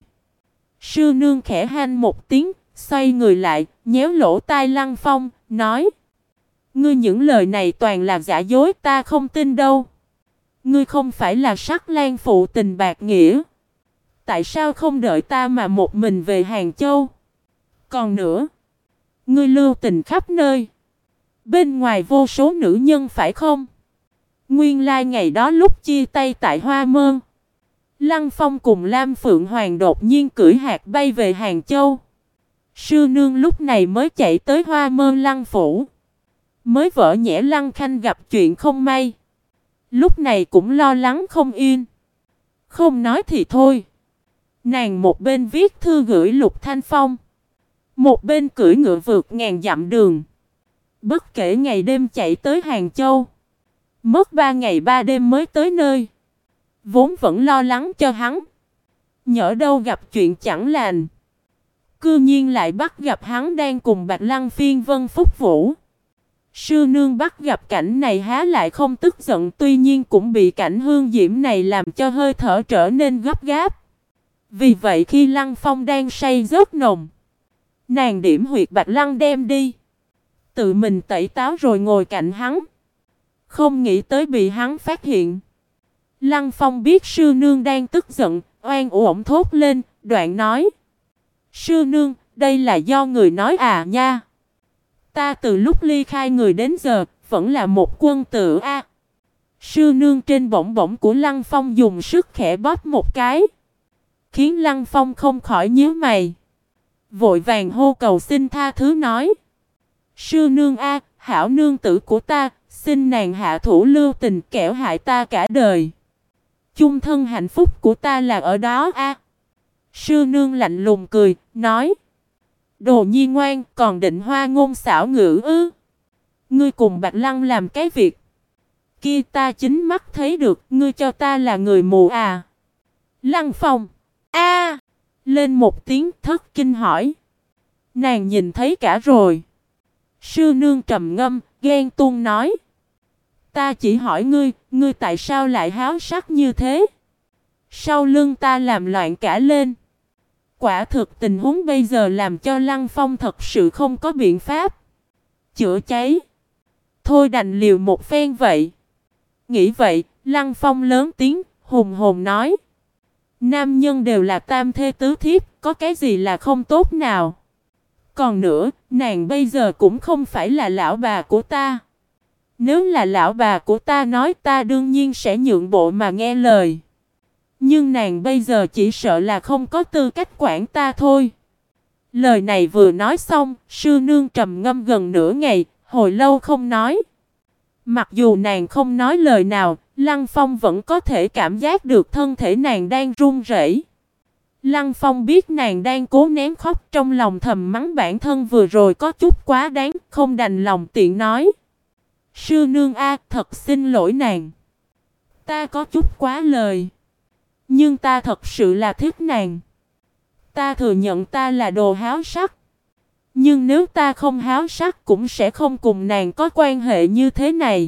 A: Sư nương khẽ hanh một tiếng, xoay người lại, nhéo lỗ tai Lăng Phong, nói. Ngươi những lời này toàn là giả dối, ta không tin đâu. Ngươi không phải là Sắc Lan phụ tình bạc nghĩa. Tại sao không đợi ta mà một mình về Hàng Châu? Còn nữa, ngươi lưu tình khắp nơi. Bên ngoài vô số nữ nhân phải không? Nguyên lai ngày đó lúc chia tay tại Hoa Mơn, Lăng Phong cùng Lam Phượng Hoàng đột nhiên cưỡi hạc bay về Hàng Châu. Sư nương lúc này mới chạy tới Hoa Mơn Lăng phủ. Mới vợ nhẽ Lăng Khanh gặp chuyện không may. Lúc này cũng lo lắng không yên. Không nói thì thôi. Nàng một bên viết thư gửi Lục Thanh Phong, một bên cưỡi ngựa vượt ngàn dặm đường. Bất kể ngày đêm chạy tới Hàng Châu. Mất 3 ngày 3 đêm mới tới nơi. Vốn vẫn lo lắng cho hắn. Nhỡ đâu gặp chuyện chẳng lành. Cư nhiên lại bắt gặp hắn đang cùng Bạch Lăng phiên vân phúc vũ. Sư nương bắt gặp cảnh này há lại không tức giận, tuy nhiên cũng bị cảnh hương diễm này làm cho hơi thở trở nên gấp gáp. Vì vậy khi Lăng Phong đang say rất nồng, nàng điểm huyệt Bạch Lăng đem đi. Tự mình tẩy táo rồi ngồi cạnh hắn. Không nghĩ tới bị hắn phát hiện. Lăng Phong biết sư nương đang tức giận, oan uổng thốt lên, đoạn nói. Sư nương, đây là do người nói à nha. Ta từ lúc ly khai người đến giờ, vẫn là một quân tử a. Sư nương trên bổng bổng của Lăng Phong dùng sức khẽ bóp một cái. Khiến Lăng Phong không khỏi nhíu mày. Vội vàng hô cầu xin tha thứ nói. Sư nương a, hảo nương tử của ta, xin nàng hạ thủ lưu tình kẻo hại ta cả đời. Chung thân hạnh phúc của ta là ở đó a. Sư nương lạnh lùng cười, nói. Đồ Nhi ngoan, còn định hoa ngôn xảo ngữ ư? Ngươi cùng Bạch Lăng làm cái việc kia ta chính mắt thấy được, ngươi cho ta là người mù à? Lăng Phong a lên một tiếng thất kinh hỏi. Nàng nhìn thấy cả rồi. Sư nương trầm ngâm, ghen tuông nói. Ta chỉ hỏi ngươi, ngươi tại sao lại háo sắc như thế? Sau lưng ta làm loạn cả lên. Quả thực tình huống bây giờ làm cho Lăng Phong thật sự không có biện pháp chữa cháy. Thôi đành liều một phen vậy. Nghĩ vậy, Lăng Phong lớn tiếng, hùng hồn nói. Nam nhân đều là tam thê tứ thiếp, có cái gì là không tốt nào? Còn nữa, nàng bây giờ cũng không phải là lão bà của ta. Nếu là lão bà của ta nói ta đương nhiên sẽ nhượng bộ mà nghe lời. Nhưng nàng bây giờ chỉ sợ là không có tư cách quản ta thôi. Lời này vừa nói xong, sư nương trầm ngâm gần nửa ngày, hồi lâu không nói. Mặc dù nàng không nói lời nào, Lăng Phong vẫn có thể cảm giác được thân thể nàng đang run rẩy. Lăng Phong biết nàng đang cố nén khóc, trong lòng thầm mắng bản thân vừa rồi có chút quá đáng, không đành lòng tiện nói. Sư nương a, thật xin lỗi nàng. Ta có chút quá lời. Nhưng ta thật sự là thích nàng. Ta thừa nhận ta là đồ háo sắc. Nhưng nếu ta không háo sắc cũng sẽ không cùng nàng có quan hệ như thế này.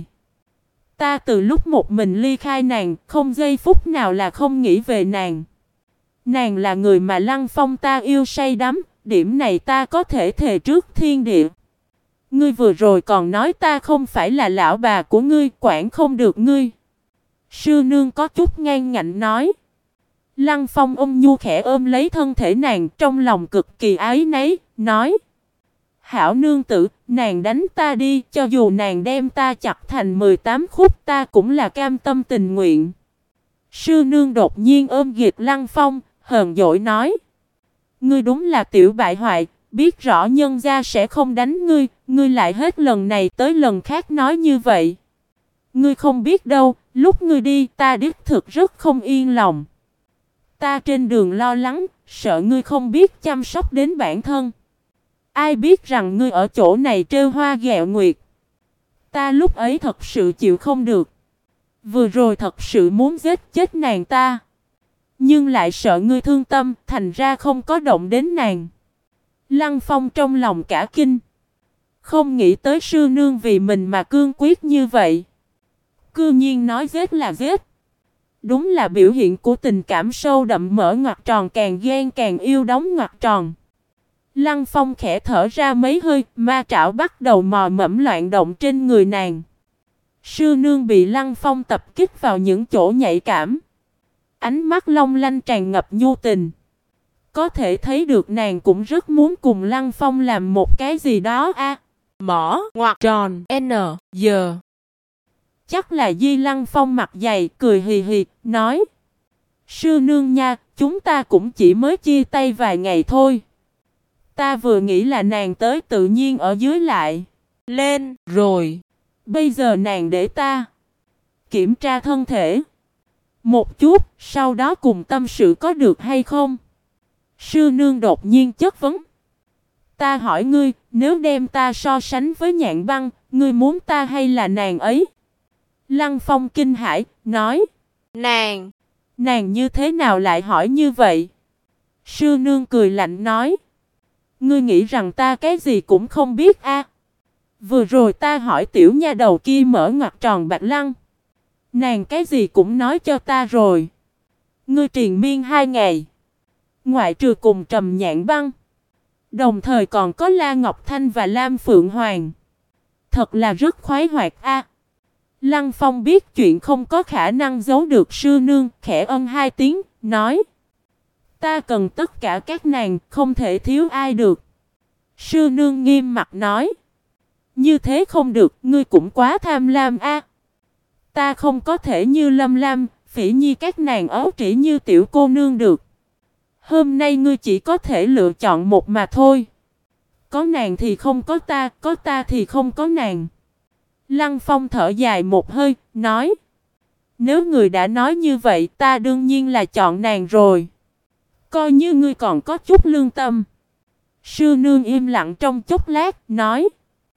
A: Ta từ lúc một mình ly khai nàng, không giây phút nào là không nghĩ về nàng. Nàng là người mà Lăng Phong ta yêu say đắm, điểm này ta có thể thề trước thiên địa. Ngươi vừa rồi còn nói ta không phải là lão bà của ngươi, quản không được ngươi. Sư nương có chút ngang ngạnh nói. Lăng Phong ôm nhu khẽ ôm lấy thân thể nàng, trong lòng cực kỳ áy náy, nói: Hảo nương tử, nàng đánh ta đi, cho dù nàng đem ta chặt thành 18 khúc ta cũng là cam tâm tình nguyện. Sư nương đột nhiên ôm ghịt Lăng Phong, hờn dỗi nói: Ngươi đúng là tiểu bại hoại, biết rõ nhân gia sẽ không đánh ngươi, ngươi lại hết lần này tới lần khác nói như vậy. Ngươi không biết đâu, lúc ngươi đi ta đích thực rất không yên lòng. Ta trên đường lo lắng, sợ ngươi không biết chăm sóc đến bản thân. Ai biết rằng ngươi ở chỗ này trêu hoa ghẹo nguyệt. Ta lúc ấy thật sự chịu không được. Vừa rồi thật sự muốn giết chết nàng ta. Nhưng lại sợ ngươi thương tâm, thành ra không có động đến nàng. Lăng Phong trong lòng cả kinh. Không nghĩ tới sư nương vì mình mà cương quyết như vậy. Cư nhiên nói giết là giết. Đúng là biểu hiện của tình cảm sâu đậm, mở ngoặc tròn, càng ghen càng yêu đóng ngoặc tròn. Lăng Phong khẽ thở ra mấy hơi, ma trảo bắt đầu mò mẫm loạn động trên người nàng. Sư nương bị Lăng Phong tập kích vào những chỗ nhạy cảm. Ánh mắt long lanh tràn ngập nhu tình. Có thể thấy được nàng cũng rất muốn cùng Lăng Phong làm một cái gì đó a.
B: Mỏ ngoặc tròn N giờ.
A: Chắc là Di Lăng Phong mặt dày, cười hì hì, nói: Sư nương nha, chúng ta cũng chỉ mới chia tay vài ngày thôi. Ta vừa nghĩ là nàng tới tự nhiên ở dưới lại
B: Lên rồi.
A: Bây giờ nàng để ta kiểm tra thân thể một chút, sau đó cùng tâm sự có được hay không? Sư nương đột nhiên chất vấn. Ta hỏi ngươi, nếu đem ta so sánh với Nhạn Băng, ngươi muốn ta hay là nàng ấy? Lăng Phong kinh hãi, nói:
B: Nàng.
A: Nàng như thế nào lại hỏi như vậy? Sư nương cười lạnh nói: Ngươi nghĩ rằng ta cái gì cũng không biết a? Vừa rồi ta hỏi tiểu nha đầu kia mở ngoặc tròn Bạch Lăng. Nàng cái gì cũng nói cho ta rồi. Ngươi triền miên 2 ngày. Ngoại trừ cùng Trầm Nhạn Băng, đồng thời còn có La Ngọc Thanh và Lam Phượng Hoàng. Thật là rất khoái hoạt a. Lăng Phong biết chuyện không có khả năng giấu được sư nương, khẽ ân 2 tiếng, nói: Ta cần tất cả các nàng, không thể thiếu ai được. Sư nương nghiêm mặt nói: Như thế không được, ngươi cũng quá tham lam a. Ta không có thể như Lâm Lam, Phỉ Nhi các nàng ấu trĩ như tiểu cô nương được. Hôm nay ngươi chỉ có thể lựa chọn một mà thôi. Có nàng thì không có ta thì không có nàng. Lăng Phong thở dài một hơi, nói: Nếu người đã nói như vậy, ta đương nhiên là chọn nàng rồi. Coi như ngươi còn có chút lương tâm. Sư nương im lặng trong chốc lát, nói: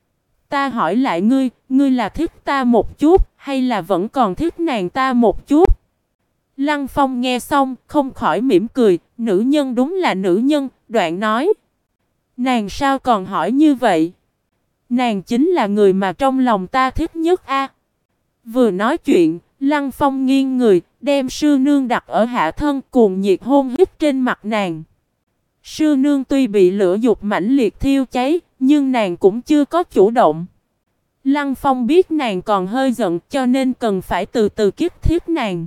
A: Ta hỏi lại ngươi, ngươi là thích ta một chút, hay là vẫn còn thích nàng ta một chút? Lăng Phong nghe xong, không khỏi mỉm cười, nữ nhân đúng là nữ nhân, đoạn nói: Nàng sao còn hỏi như vậy? Nàng chính là người mà trong lòng ta thích nhất a. Vừa nói chuyện, Lăng Phong nghiêng người, đem sư nương đặt ở hạ thân, cuồng nhiệt hôn hít trên mặt nàng. Sư nương tuy bị lửa dục mãnh liệt thiêu cháy, nhưng nàng cũng chưa có chủ động. Lăng Phong biết nàng còn hơi giận, cho nên cần phải từ từ kích thiết nàng.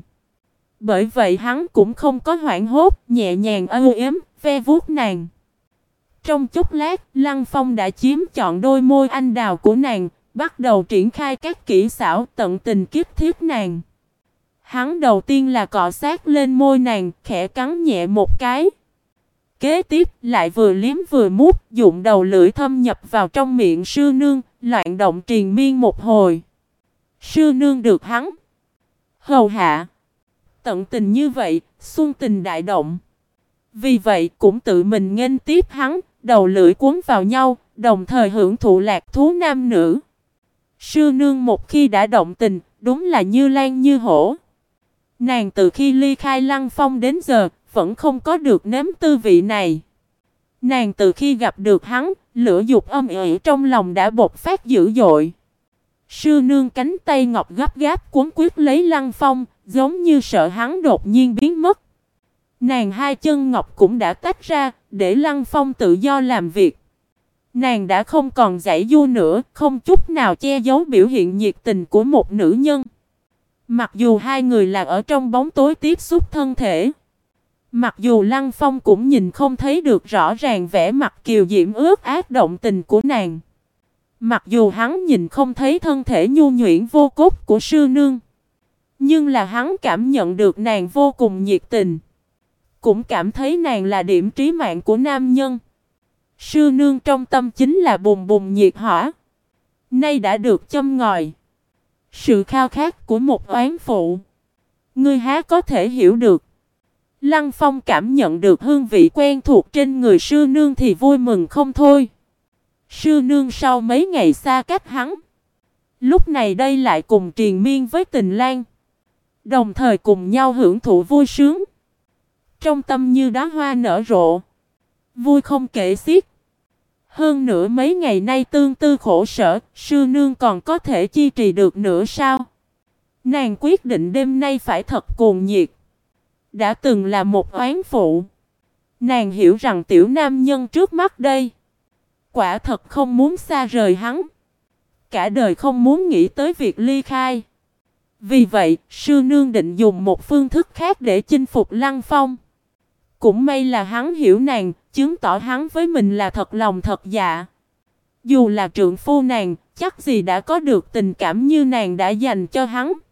A: Bởi vậy hắn cũng không có hoảng hốt, nhẹ nhàng âu yếm, ve vuốt nàng. Trong chốc lát, Lăng Phong đã chiếm chọn đôi môi anh đào của nàng, bắt đầu triển khai các kỹ xảo tận tình kích thiết nàng. Hắn đầu tiên là cọ sát lên môi nàng, khẽ cắn nhẹ một cái. Kế tiếp lại vừa liếm vừa mút, dụng đầu lưỡi thâm nhập vào trong miệng sư nương, loạn động triền miên một hồi. Sư nương được hắn hầu hạ tận tình như vậy, xuân tình đại động. Vì vậy cũng tự mình nghênh tiếp hắn, đầu lưỡi cuốn vào nhau, đồng thời hưởng thụ lạc thú nam nữ. Sư nương một khi đã động tình, đúng là như lan như hổ. Nàng từ khi ly khai Lăng Phong đến giờ, vẫn không có được nếm tư vị này. Nàng từ khi gặp được hắn, lửa dục âm ỉ trong lòng đã bộc phát dữ dội. Sư nương cánh tay ngọc gấp gáp cuốn quyết lấy Lăng Phong, giống như sợ hắn đột nhiên biến mất. Nàng hai chân ngọc cũng đã tách ra, để Lăng Phong tự do làm việc. Nàng đã không còn giãy giụa nữa, không chút nào che giấu biểu hiện nhiệt tình của một nữ nhân. Mặc dù hai người là ở trong bóng tối tiếp xúc thân thể, mặc dù Lăng Phong cũng nhìn không thấy được rõ ràng vẻ mặt kiều diễm ướt át động tình của nàng, mặc dù hắn nhìn không thấy thân thể nhu nhuyễn vô cốt của sư nương, nhưng là hắn cảm nhận được nàng vô cùng nhiệt tình, cũng cảm thấy nàng là điểm trí mạng của nam nhân. Sư nương trong tâm chính là bùng bùng nhiệt hỏa, nay đã được châm ngòi. Sự khao khát của một oán phụ, ngươi há có thể hiểu được. Lăng Phong cảm nhận được hương vị quen thuộc trên người sư nương thì vui mừng không thôi. Sư nương sau mấy ngày xa cách hắn, lúc này đây lại cùng triền miên với Tình Lang, đồng thời cùng nhau hưởng thụ vui sướng. Trong tâm như đóa hoa nở rộ, vui không kể xiết. Hơn nữa mấy ngày nay tương tư khổ sở, sư nương còn có thể chi trì được nữa sao? Nàng quyết định đêm nay phải thật cuồng nhiệt. Đã từng là một oán phụ, nàng hiểu rằng tiểu nam nhân trước mắt đây quả thật không muốn xa rời hắn, cả đời không muốn nghĩ tới việc ly khai. Vì vậy, sư nương định dùng một phương thức khác để chinh phục Lăng Phong. Cũng may là hắn hiểu nàng, chứng tỏ hắn với mình là thật lòng thật dạ. Dù là trượng phu nàng, chắc gì đã có được tình cảm như nàng đã dành cho hắn.